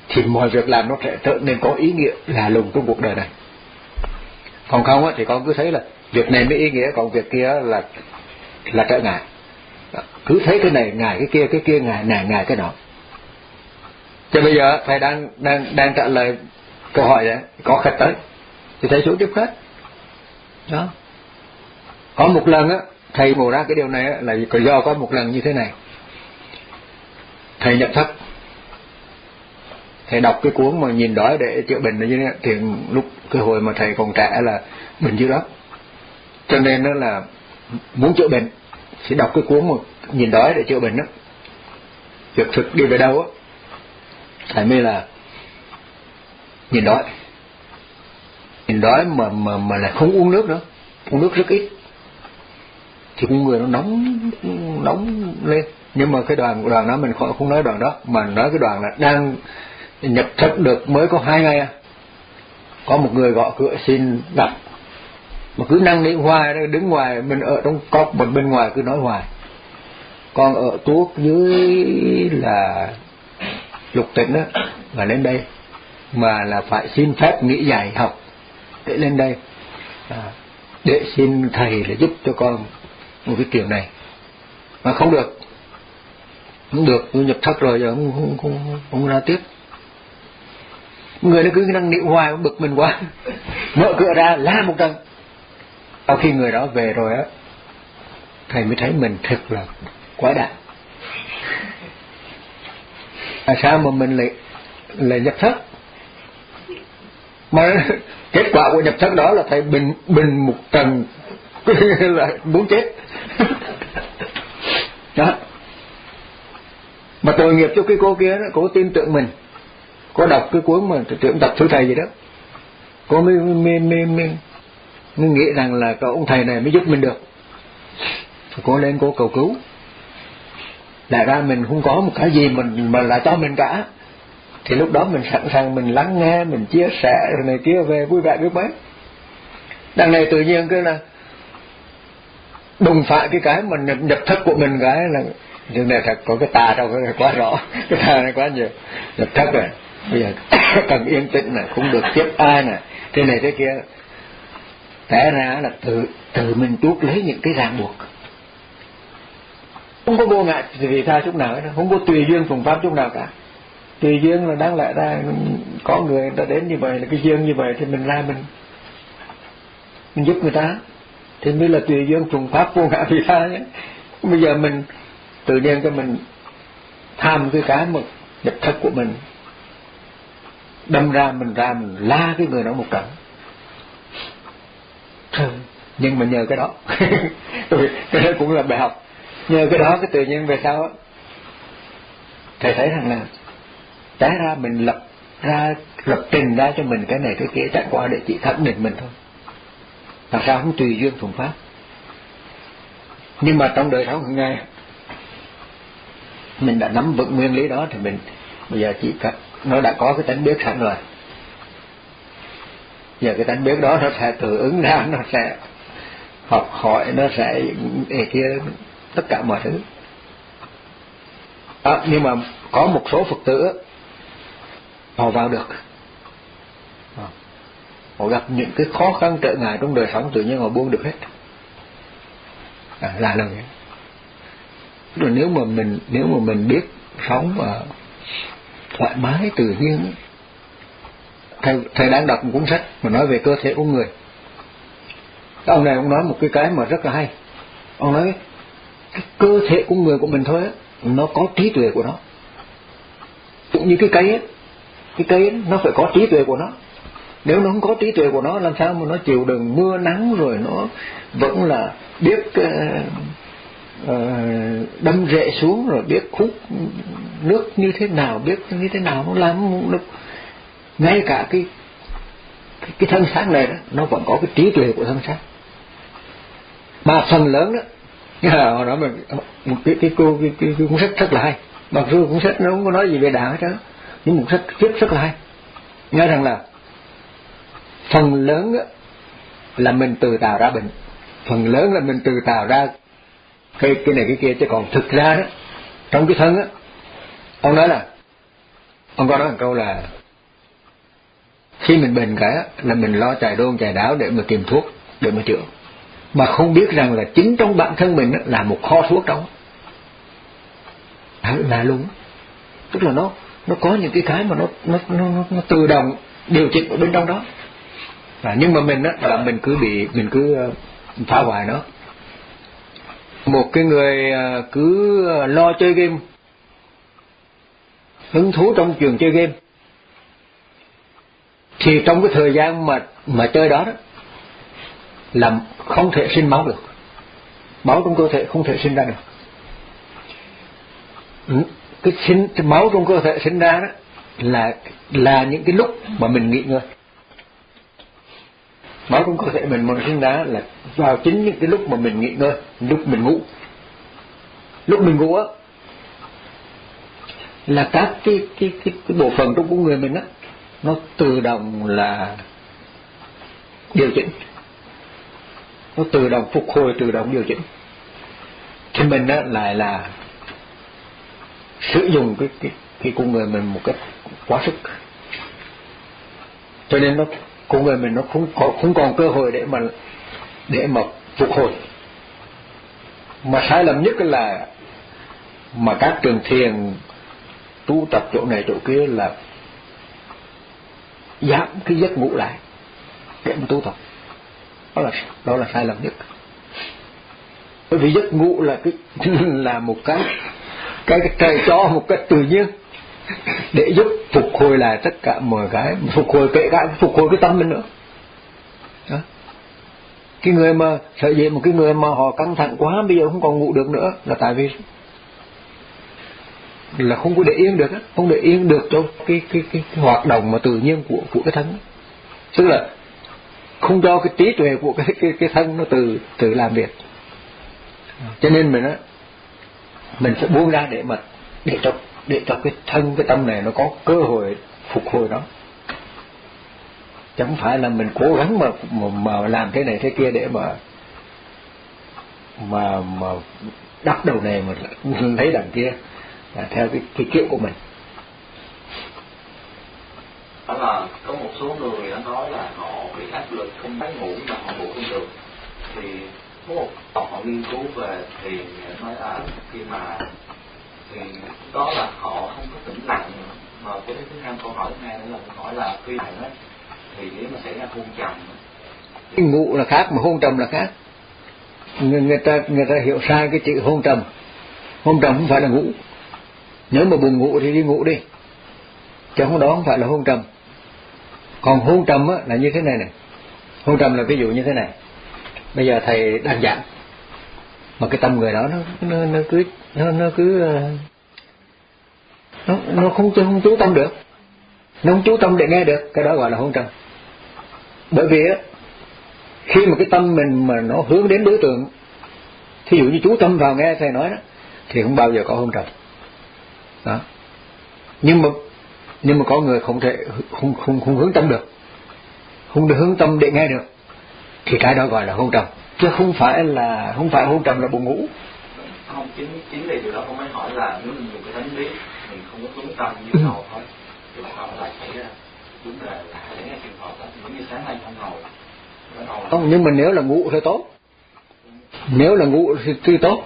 thì mọi việc làm nó sẽ trở nên có ý nghĩa lạ lùng trong cuộc đời này. Còn không á thì con cứ thấy là việc này mới ý nghĩa, còn việc kia là là trở ngại. Cứ thấy cái này ngại cái kia, cái kia ngại ngại ngại cái nọ. Chứ bây giờ thầy đang đang đang trả lời câu hỏi đấy, có khách tới thì thầy xuống tiếp khách. Đó. Có một lần á thầy ngộ ra cái điều này á, là do có một lần như thế này. Thầy nhập thất, thầy đọc cái cuốn mà nhìn đói để chữa bệnh như thế, thì lúc cái hồi mà thầy còn trẻ là bệnh dữ lắm, cho nên nó là muốn chữa bệnh thì đọc cái cuốn mà nhìn đói để chữa bệnh đó. Việc thực đi về đâu á thầy mới là nhìn đói, nhìn đói mà mà mà lại không uống nước nữa, uống nước rất ít thì con người nó nóng nóng lên. Nhưng mà cái đoàn đoàn đó mình không nói đoàn đó, mà nói cái đoàn là đang nhập thất được mới có hai ngày à, có một người gõ cửa xin gặp, mà cứ năng nỉ hoài, đứng ngoài, mình ở trong cốc một bên ngoài cứ nói hoài. Con ở tuốt dưới là Lục Tỉnh á, mà lên đây mà là phải xin phép nghỉ dạy học để lên đây à, để xin thầy là giúp cho con một cái kiểu này, mà không được, không được, tôi nhập thất rồi giờ không không không, không ra tiếp. Người nó cứ năng nỉ hoài, bực mình quá, mở cửa ra la một trận. Sau khi người đó về rồi á, thầy mới thấy mình thật là quá đại. À, sao mà mình lại lại nhập thất? Mà kết quả của nhập thất đó là thầy bình bình một trận là muốn chết. Đó. Mà tội nghiệp cho cái cô kia đó, cô tin tưởng mình, cô đọc cái cuốn mà tưởng tập thử thầy gì đó, cô mới mới mới mới, mới nghĩ rằng là cái ông thầy này mới giúp mình được. Cô lên cô cầu cứu. Lại ra mình không có một cái gì mình mà là cho mình cả, thì lúc đó mình sẵn sàng mình lắng nghe, mình chia sẻ rồi này kia về vui vẻ biết mấy. Đằng này tự nhiên cái là đùng phải cái cái mình nhập, nhập thất của mình cái là điều này thật có cái tà đâu, cái này quá rõ, cái tà này quá nhiều. Nhập thất rồi bây giờ cần yên tĩnh này, không được tiếp ai này, thế này thế kia. Té ra là tự tự mình tuốt lấy những cái ràng buộc, không có vô ngại vì sao chút nào hết, không có tùy duyên phùng pháp chút nào cả. Tùy duyên là đáng lẽ ra có người ta đến như vậy, là cái duyên như vậy thì mình ra mình mình giúp người ta thì mới là tùy duyên phùng pháp vô ngại vì sao nhé. Bây giờ mình tự nhiên cho mình tham cái cái mà nhập thất của mình, đâm ra mình ra mình la cái người đó một trận. Nhưng mà nhờ cái đó cái đó cũng là bài học. Nhờ cái đó cái tự nhiên về sau á, thầy thấy rằng là té ra mình lập ra lập trình ra cho mình cái này cái kia chẳng qua để chỉ khẳng định mình thôi, làm sao không tùy duyên thuận pháp. Nhưng mà trong đời sống hàng ngày mình đã nắm vững nguyên lý đó thì mình bây giờ chỉ cần nó đã có cái tánh biết sẵn rồi, giờ cái tánh biết đó nó sẽ tự ứng ra, nó sẽ học hỏi, nó sẽ để kia tất cả mọi thứ. À, nhưng mà có một số Phật tử họ vào được, à, họ gặp những cái khó khăn trở ngại trong đời sống tự nhiên họ buông được hết, à, là lần vậy. Rồi nếu mà mình nếu mà mình biết sống và thoải mái tự nhiên. Thầy, thầy đang đọc một cuốn sách mà nói về cơ thể của người. Ông này ông nói một cái cái mà rất là hay. Ông nói cái cơ thể của người của mình thôi á, nó có trí tuệ của nó. Cũng như cái cây á, cái cây á, nó phải có trí tuệ của nó. Nếu nó không có trí tuệ của nó, làm sao mà nó chịu đựng mưa nắng, rồi nó vẫn là biết uh, uh, đâm rễ xuống, rồi biết hút nước như thế nào, biết như thế nào nó làm nó, ngay cả cái cái, cái thân xác này đó, nó vẫn có cái trí tuệ của thân xác. Mà phần lớn đó, họ nói mình một cái cái cô cái, cái, cái cuốn sách rất là hay, mặc dù cuốn sách nó không có nói gì về đạo hết đó, nhưng một sách viết rất là hay. Nghe rằng là phần lớn đó là mình tự tạo ra bệnh, phần lớn là mình tự tạo ra cái cái này cái kia, chứ còn thực ra đó trong cái thân á, ông nói là Ông có nói một câu là khi mình bệnh cái là mình lo chạy đôn chạy đáo để mà tìm thuốc để mà chữa, mà không biết rằng là chính trong bản thân mình là một kho thuốc trong là luôn. Tức là nó nó có những cái cái mà nó nó nó, nó tự động điều chỉnh ở bên trong đó. À, nhưng mà mình á là mình cứ bị mình cứ phá hoại nó. Một cái người cứ lo chơi game, hứng thú trong trường chơi game, thì trong cái thời gian mà mà chơi đó, đó là không thể sinh máu được, máu trong cơ thể không thể sinh ra được. Cái sinh cái máu trong cơ thể sinh ra đó là là những cái lúc mà mình nghỉ ngơi. Máu trong cơ thể mình mà sinh ra là vào chính những cái lúc mà mình nghỉ ngơi, lúc mình ngủ. Lúc mình ngủ á là các cái cái cái, cái bộ phận trong con người mình á nó tự động là điều chỉnh, nó tự động phục hồi, tự động điều chỉnh. Thì mình á lại là sử dụng cái cái cái con người mình một cách quá sức, cho nên nó con người mình nó không có không còn cơ hội để mà để mà phục hồi. Mà sai lầm nhất là mà các trường thiền tu tập chỗ này chỗ kia là giảm cái giấc ngủ lại để mà tu tập. Đó là đó là sai lầm nhất. Bởi vì giấc ngủ là cái là một cái cái cái trời cho một cách tự nhiên để giúp phục hồi lại tất cả mọi cái, phục hồi kể cả phục hồi cái tâm mình nữa. Đó. Cái người mà sợ gì một cái người mà họ căng thẳng quá bây giờ không còn ngủ được nữa là tại vì là không có để yên được, không để yên được cho cái cái cái, cái hoạt động mà tự nhiên của của cái thân, tức là không cho cái trí tuệ của cái cái cái thân nó từ từ làm việc. Cho nên mình á mình phải buông ra để mà để cho để cho cái thân cái tâm này nó có cơ hội phục hồi đó, chứ không phải là mình cố gắng mà mà, mà làm thế này thế kia để mà mà mà đắp đầu này mà lấy đằng kia là theo cái cái kiểu của mình. Đó là có một số người đã nói là họ bị áp lực không thấy ngủ mà họ ngủ không được, thì có một tập họ nghiên cứu về thì nói là khi mà thì đó là họ không có tỉnh lặng. Mà cái thứ hai câu hỏi thứ hai nữa là hỏi là khi này đó thì nếu mà xảy ra hôn trầm, ngủ là khác mà hôn trầm là khác. Người, người ta người ta hiểu sai cái chữ hôn trầm. Hôn trầm không phải là ngủ. Nếu mà buồn ngủ thì đi ngủ đi, chứ không đó không phải là hôn trầm. Còn hôn trầm á là như thế này này. Hôn trầm là ví dụ như thế này. Bây giờ thầy đang giảng mà cái tâm người đó nó nó, nó cứ nó nó cứ nó nó không không chú tâm được, nó không chú tâm để nghe được, cái đó gọi là hôn trầm. Bởi vì á khi mà cái tâm mình mà nó hướng đến đối tượng, thí dụ như chú tâm vào nghe thầy nói đó, thì không bao giờ có hôn trầm đó. Nhưng mà nhưng mà có người không thể không không không hướng tâm được, không được hướng tâm để nghe được, thì cái đó gọi là hôn trầm, chứ không phải là không phải hôn trầm là buồn ngủ. Không, chính chính vì điều đó không mới hỏi là nếu mình dùng cái tánh biết mình không có hướng tâm như ừ. đầu thôi thì họ lại thấy ra vấn đề là để nghe trường hợp đó, giống như sáng nay không ngồi không. Nhưng mà nếu là ngủ thì tốt, nếu là ngủ thì tuy tốt.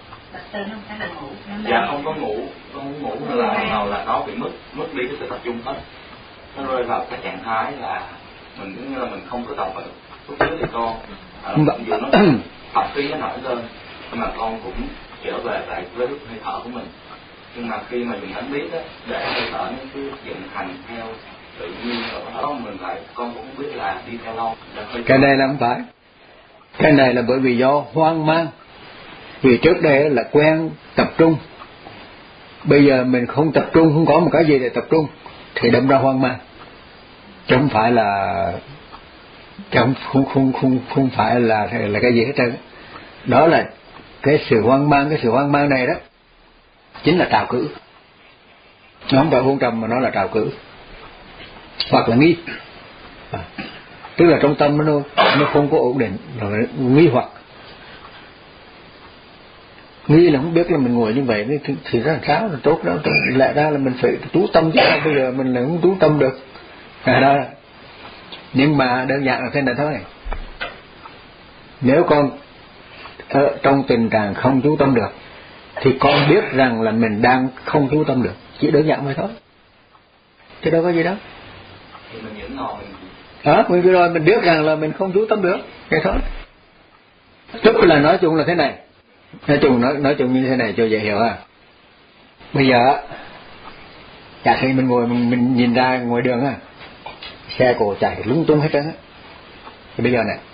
Dạ không có ngủ, không ngủ là đầu là nó bị mất mất đi cái sự tập trung hết, nó rơi vào cái trạng thái là mình cũng như là mình không có tập được. Lúc trước thì con ví dụ nó học phí nó nổi lên nhưng mà con cũng trở về lại với lúc hơi thở của mình, nhưng mà khi mà dùng tánh biết á để hơi thở nó cứ vận hành theo tự nhiên rồi đó mình lại con cũng không biết là đi theo lâu. Cái này là không phải, cái này là bởi vì do hoang mang. Vì trước đây là quen tập trung, bây giờ mình không tập trung, không có một cái gì để tập trung thì đâm ra hoang mang, chứ không phải là chứ không không không không không phải là là cái gì hết trơn. Đó là cái sự hoang mang, cái sự hoang mang này đó chính là trào cử. Nó không phải hôn trầm mà nó là trào cử hoặc là nghi, à, tức là trong tâm nó nó không có ổn định rồi nghi hoặc. nghĩ là không biết là mình ngồi như vậy thì, thì ra sao là tốt đó, lẽ ra là mình phải chú tâm chứ, bây giờ mình lại không chú tâm được à, đó. Nhưng mà đơn giản là thế này thôi, nếu con ở trong tình trạng không chú tâm được thì con biết rằng là mình đang không chú tâm được, chỉ đơn giản vậy thôi, chứ đâu có gì đâu. Thì mình vẫn ngồi mình đó, mình rồi mình biết rằng là mình không chú tâm được, vậy thôi. Tức là nói chung là thế này, nói chung nói nói chung như thế này cho dễ hiểu ha. Bây giờ giả sử mình ngồi mình, mình nhìn ra ngoài đường á, xe cộ chạy lung tung hết trơn á, thì bây giờ này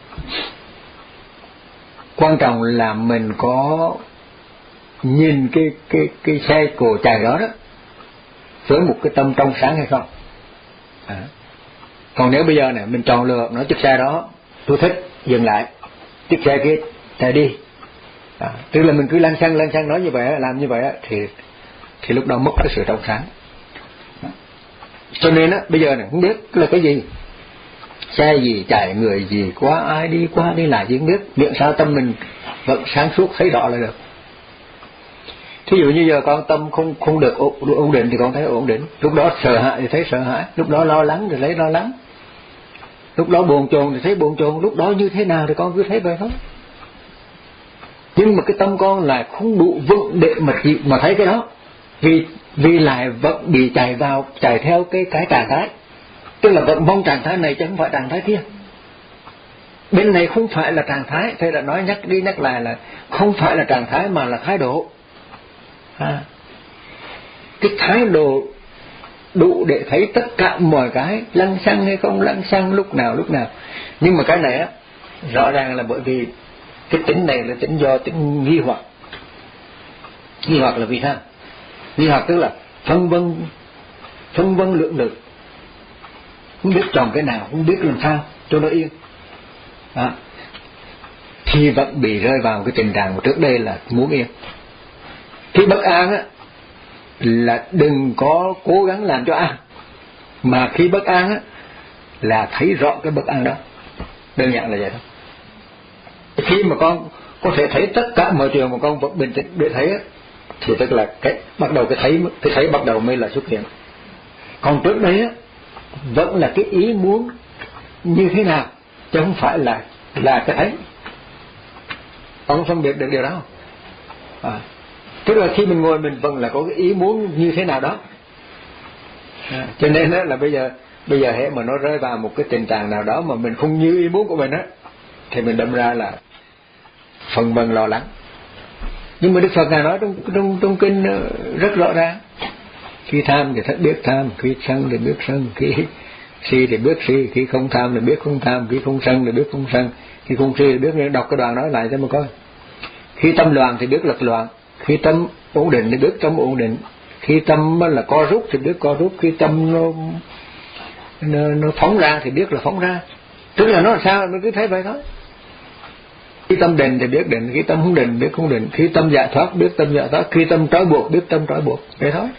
quan trọng là mình có nhìn cái cái cái xe cộ chạy đó đó với một cái tâm trong sáng hay không. À. Còn nếu bây giờ này mình chọn lựa nói chiếc xe đó tôi thích, dừng lại, chiếc xe kia chạy đi, à, tức là mình cứ lăng xăng lăng xăng nói như vậy, làm như vậy thì thì lúc đó mất cái sự trong sáng. Cho nên á bây giờ này không biết là cái gì, xe gì chạy, người gì qua, ai đi qua đi lại gì không biết, miệng sao tâm mình vẫn sáng suốt thấy rõ là được. Thí dụ như giờ con tâm không không được ổn định thì con thấy ổn định, lúc đó sợ hãi thì thấy sợ hãi, lúc đó lo lắng thì thấy lo lắng, lúc đó buồn chồn thì thấy buồn chồn, lúc đó như thế nào thì con cứ thấy vậy thôi. Nhưng mà cái tâm con lại không đủ vững để mà chỉ mà thấy cái đó, vì vì lại vẫn bị chạy vào chạy theo cái cái trạng thái, tức là vẫn mong trạng thái này chứ không phải trạng thái kia. Bên này không phải là trạng thái, thầy đã nói nhắc đi nhắc lại là không phải là trạng thái mà là thái độ. À, cái thái độ đủ để thấy tất cả mọi cái, lăng xăng hay không lăng xăng, lúc nào lúc nào. Nhưng mà cái này á rõ ràng là bởi vì cái tính này là tính do tính nghi hoặc. Nghi hoặc là vì sao? Nghi hoặc tức là phân vân phân vân lưỡng lự, không biết chọn cái nào, không biết làm sao cho nó yên. À, thì vẫn bị rơi vào cái tình trạng của trước đây là muốn yên. Khi bất an á là đừng có cố gắng làm cho an, mà khi bất an á là thấy rõ cái bất an đó, đơn giản là vậy thôi. Khi mà con có thể thấy tất cả mọi chuyện mà con vẫn bình tĩnh để thấy á, thì tức là cái bắt đầu cái thấy cái thấy bắt đầu mới là xuất hiện. Còn trước đấy á vẫn là cái ý muốn như thế nào chứ không phải là là cái thấy. Con phân biệt được điều đó không? À, tức là khi mình ngồi mình vẫn là có cái ý muốn như thế nào đó. À, cho nên đó là bây giờ bây giờ hễ mà nó rơi vào một cái tình trạng nào đó mà mình không như ý muốn của mình á, thì mình đâm ra là phần vân lo lắng. Nhưng mà Đức Phật ngài nói trong trong trong kinh rất rõ ràng, khi tham thì biết tham, khi sân thì biết sân, khi si thì biết si, khi không tham thì biết không tham, khi không sân thì biết không sân, khi không si thì biết. Đọc cái đoạn nói lại cho mà coi. Khi tâm loạn thì biết lật loạn, khi tâm ổn định thì biết tâm ổn định, khi tâm là co rút thì biết co rút, khi tâm nó nó, nó phóng ra thì biết là phóng ra. Tức là nó là sao mình cứ thấy vậy thôi. Khi tâm định thì biết định, khi tâm không định biết không định, khi tâm giải thoát biết tâm giải thoát, khi tâm trói buộc biết tâm trói buộc, vậy thôi.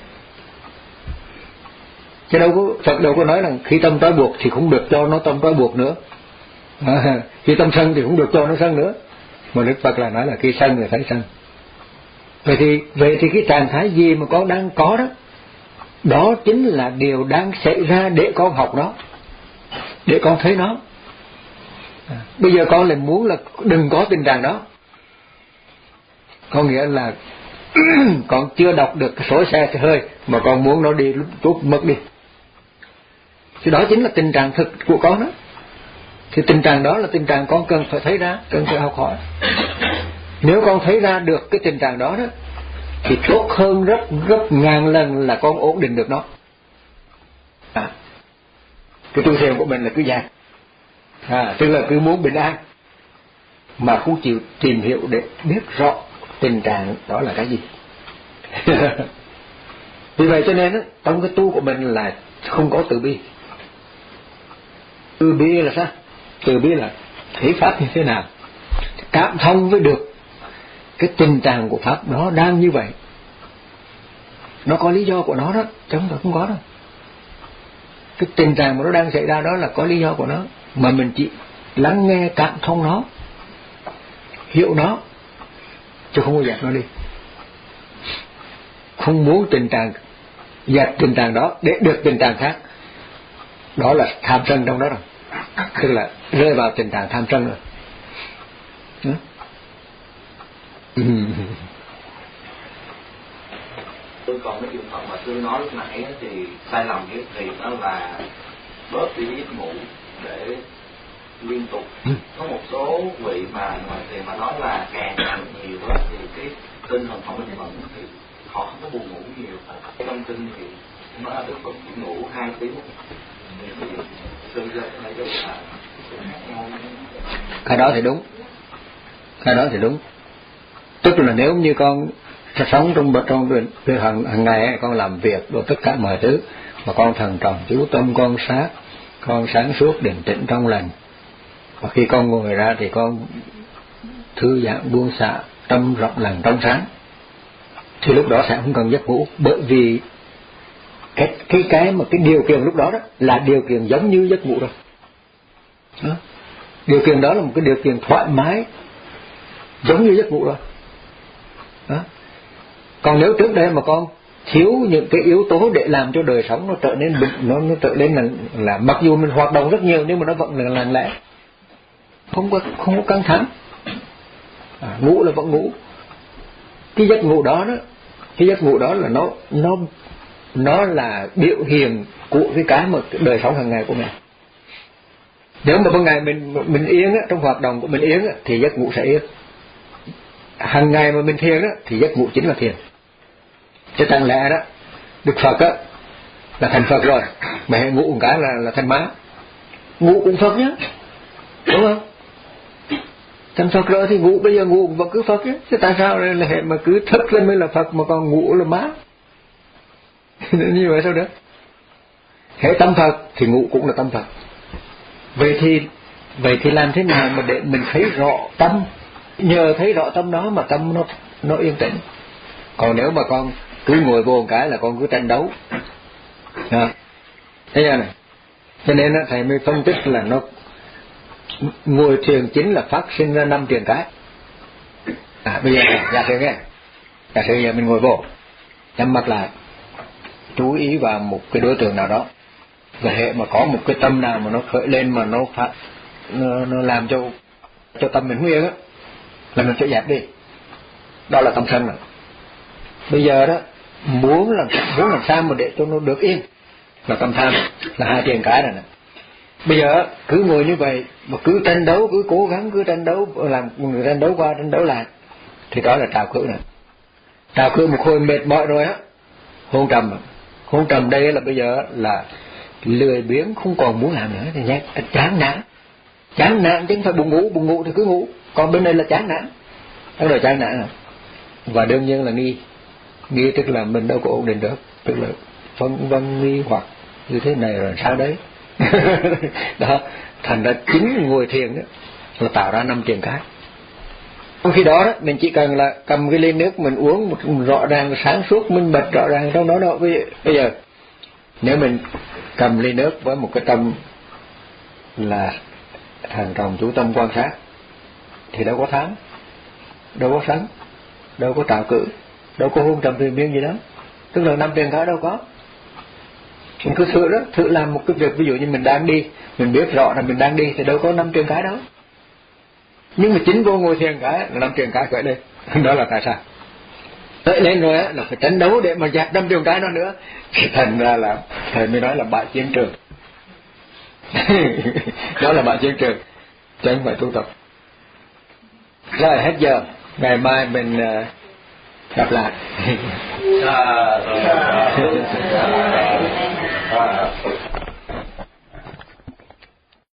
Chứ đâu có Phật đâu có nói rằng khi tâm trói buộc thì không được cho nó tâm trói buộc nữa, à, khi tâm sân thì không được cho nó sân nữa. Mà Đức Phật là nói là khi sân thì thấy sân. Vậy thì vậy thì cái trạng thái gì mà con đang có đó, đó chính là điều đang xảy ra để con học nó, để con thấy nó. À, bây giờ con lại muốn là đừng có tình trạng đó, có nghĩa là con chưa đọc được cái số xe xe hơi mà con muốn nó đi lúc chút mất đi. Thì đó chính là tình trạng thực của con đó. Thì tình trạng đó là tình trạng con cần phải thấy ra, cần phải học hỏi. Nếu con thấy ra được cái tình trạng đó đó thì tốt hơn rất rất ngàn lần là con ổn định được nó. À, cái tu thiền của mình là cứ dạt, à, tức là cứ muốn bình an mà không chịu tìm hiểu để biết rõ tình trạng đó là cái gì. Vì vậy cho nên đó, trong cái tu của mình là không có từ bi. Từ bi là sao? Từ bi là thấy pháp như thế nào, cảm thông với được cái tình trạng của pháp đó đang như vậy, nó có lý do của nó đó, chứ không phải không có đâu. Cái tình trạng mà nó đang xảy ra đó là có lý do của nó, mà mình chỉ lắng nghe cảm thông nó, hiểu nó, chứ không có dẹp nó đi. Không muốn tình trạng dẹp tình trạng đó để được tình trạng khác, đó là tham sân trong đó rồi, tức là rơi vào tình trạng tham sân rồi. Ừ. Ừ. Tôi còn cái trường hợp mà tôi nói lúc nãy thì sai lầm nhất thì đó là bớt đi giấc ngủ để liên tục. Ừ. Có một số vị mà ngoài thì mà nói là càng làm nhiều đó thì cái tinh thần họ minh mẫn thì họ không có buồn ngủ nhiều. Trong kinh thì nó là Đức Phật chỉ ngủ hai tiếng. Cái đó thì đúng, cái đó thì đúng. Tức là nếu như con sống trong trong hàng, hàng ngày con làm việc rồi tất cả mọi thứ mà con thần trọng chú tâm con sát, con sáng suốt định tĩnh trong lành, và khi con ngồi ra thì con thư giãn buông xả, tâm rộng lành trong sáng, thì lúc đó sẽ không cần giấc ngủ, bởi vì cái cái cái mà cái điều kiện lúc đó đó là điều kiện giống như giấc ngủ rồi. Đó. Điều kiện đó là một cái điều kiện thoải mái giống như giấc ngủ rồi. Đó. Còn nếu trước đây mà con thiếu những cái yếu tố để làm cho đời sống nó trở nên nó nó trở nên là, là mặc dù mình hoạt động rất nhiều nhưng mà nó vẫn là lặng lẽ, không có không có căng thẳng, à, ngủ là vẫn ngủ. Cái giấc ngủ đó đó, cái giấc ngủ đó là nó nó nó là biểu hiện của cái cái mà cái đời sống hàng ngày của mình. Nếu mà ban ngày mình mình yên á, trong hoạt động của mình yên á, thì giấc ngủ sẽ yên. Hàng ngày mà mình thiền á, thì giấc ngủ chính là thiền. Chứ chẳng lẽ đó Đức Phật á là thành Phật rồi mà hệ ngủ một cái là là thành má. Ngủ cũng Phật nhá, đúng không? Thành Phật rồi thì ngủ bây giờ ngủ vẫn cứ Phật nhá. Chứ tại sao là hệ mà cứ thức lên mới là Phật mà còn ngủ là má? Như vậy sao được? Hệ tâm Phật thì ngủ cũng là tâm Phật. Vậy thì vậy thì làm thế nào mà để mình thấy rõ tâm? Nhờ thấy rõ tâm đó mà tâm nó nó yên tĩnh. Còn nếu mà con cứ ngồi vô một cái là con cứ tranh đấu, à, thấy chưa này? Cho nên thầy mới phân tích là nó ngồi thiền chính là phát sinh ra năm tiền cái. À bây giờ giả sử nghe, giả sử giờ mình ngồi vô, nhắm mắt lại, chú ý vào một cái đối tượng nào đó, và hệ mà có một cái tâm nào mà nó khởi lên mà nó phát nó, nó làm cho cho tâm mình nguyên á, là mình sẽ dẹp đi. Đó là tâm sân rồi. Bây giờ đó muốn làm muốn làm sao mà để cho nó được yên là tâm tham, là hai tiền cái này nè. Bây giờ cứ ngồi như vậy mà cứ tranh đấu, cứ cố gắng cứ tranh đấu, làm người tranh đấu qua tranh đấu lại, thì đó là trào cử này. Trào cử một hồi mệt mỏi rồi á, hôn trầm. Hôn trầm đây là bây giờ là lười biếng, không còn muốn làm nữa thì nhát, chán nản. Chán nản chứ không phải buồn ngủ, buồn ngủ thì cứ ngủ. Còn bên đây là chán nản. Đó là chán nản. Và đương nhiên là nghi. Nghi tức là mình đâu có ổn định được, tức là phân vân nghi hoặc như thế này rồi sao đấy. Đó, thành ra chính ngồi thiền đó là tạo ra năm tiền cái. Trong khi đó, đó mình chỉ cần là cầm cái ly nước mình uống một rõ ràng sáng suốt minh bạch rõ ràng trong đó đó. Bây giờ nếu mình cầm ly nước với một cái tâm là hàng trọng chú tâm quan sát thì đâu có thắng, đâu có sánh, đâu có tạo cử, đâu có hôn trầm thuyền miên gì đó. Tức là năm tiền cái đâu có. Mình cứ thử đó, thử làm một cái việc, ví dụ như mình đang đi, mình biết rõ là mình đang đi thì đâu có năm tiền cái đó. Nhưng mà chính vô ngồi thiền cái là năm tiền cái khởi lên. Đó là tại sao? Tới lên rồi á là phải tranh đấu để mà dẹp năm tiền cái đó nữa. Thành ra là thầy mới nói là bại chiến trường. Đó là bại chiến trường, chứ không phải tu tập. Rồi hết giờ, ngày mai mình uh, gặp lại.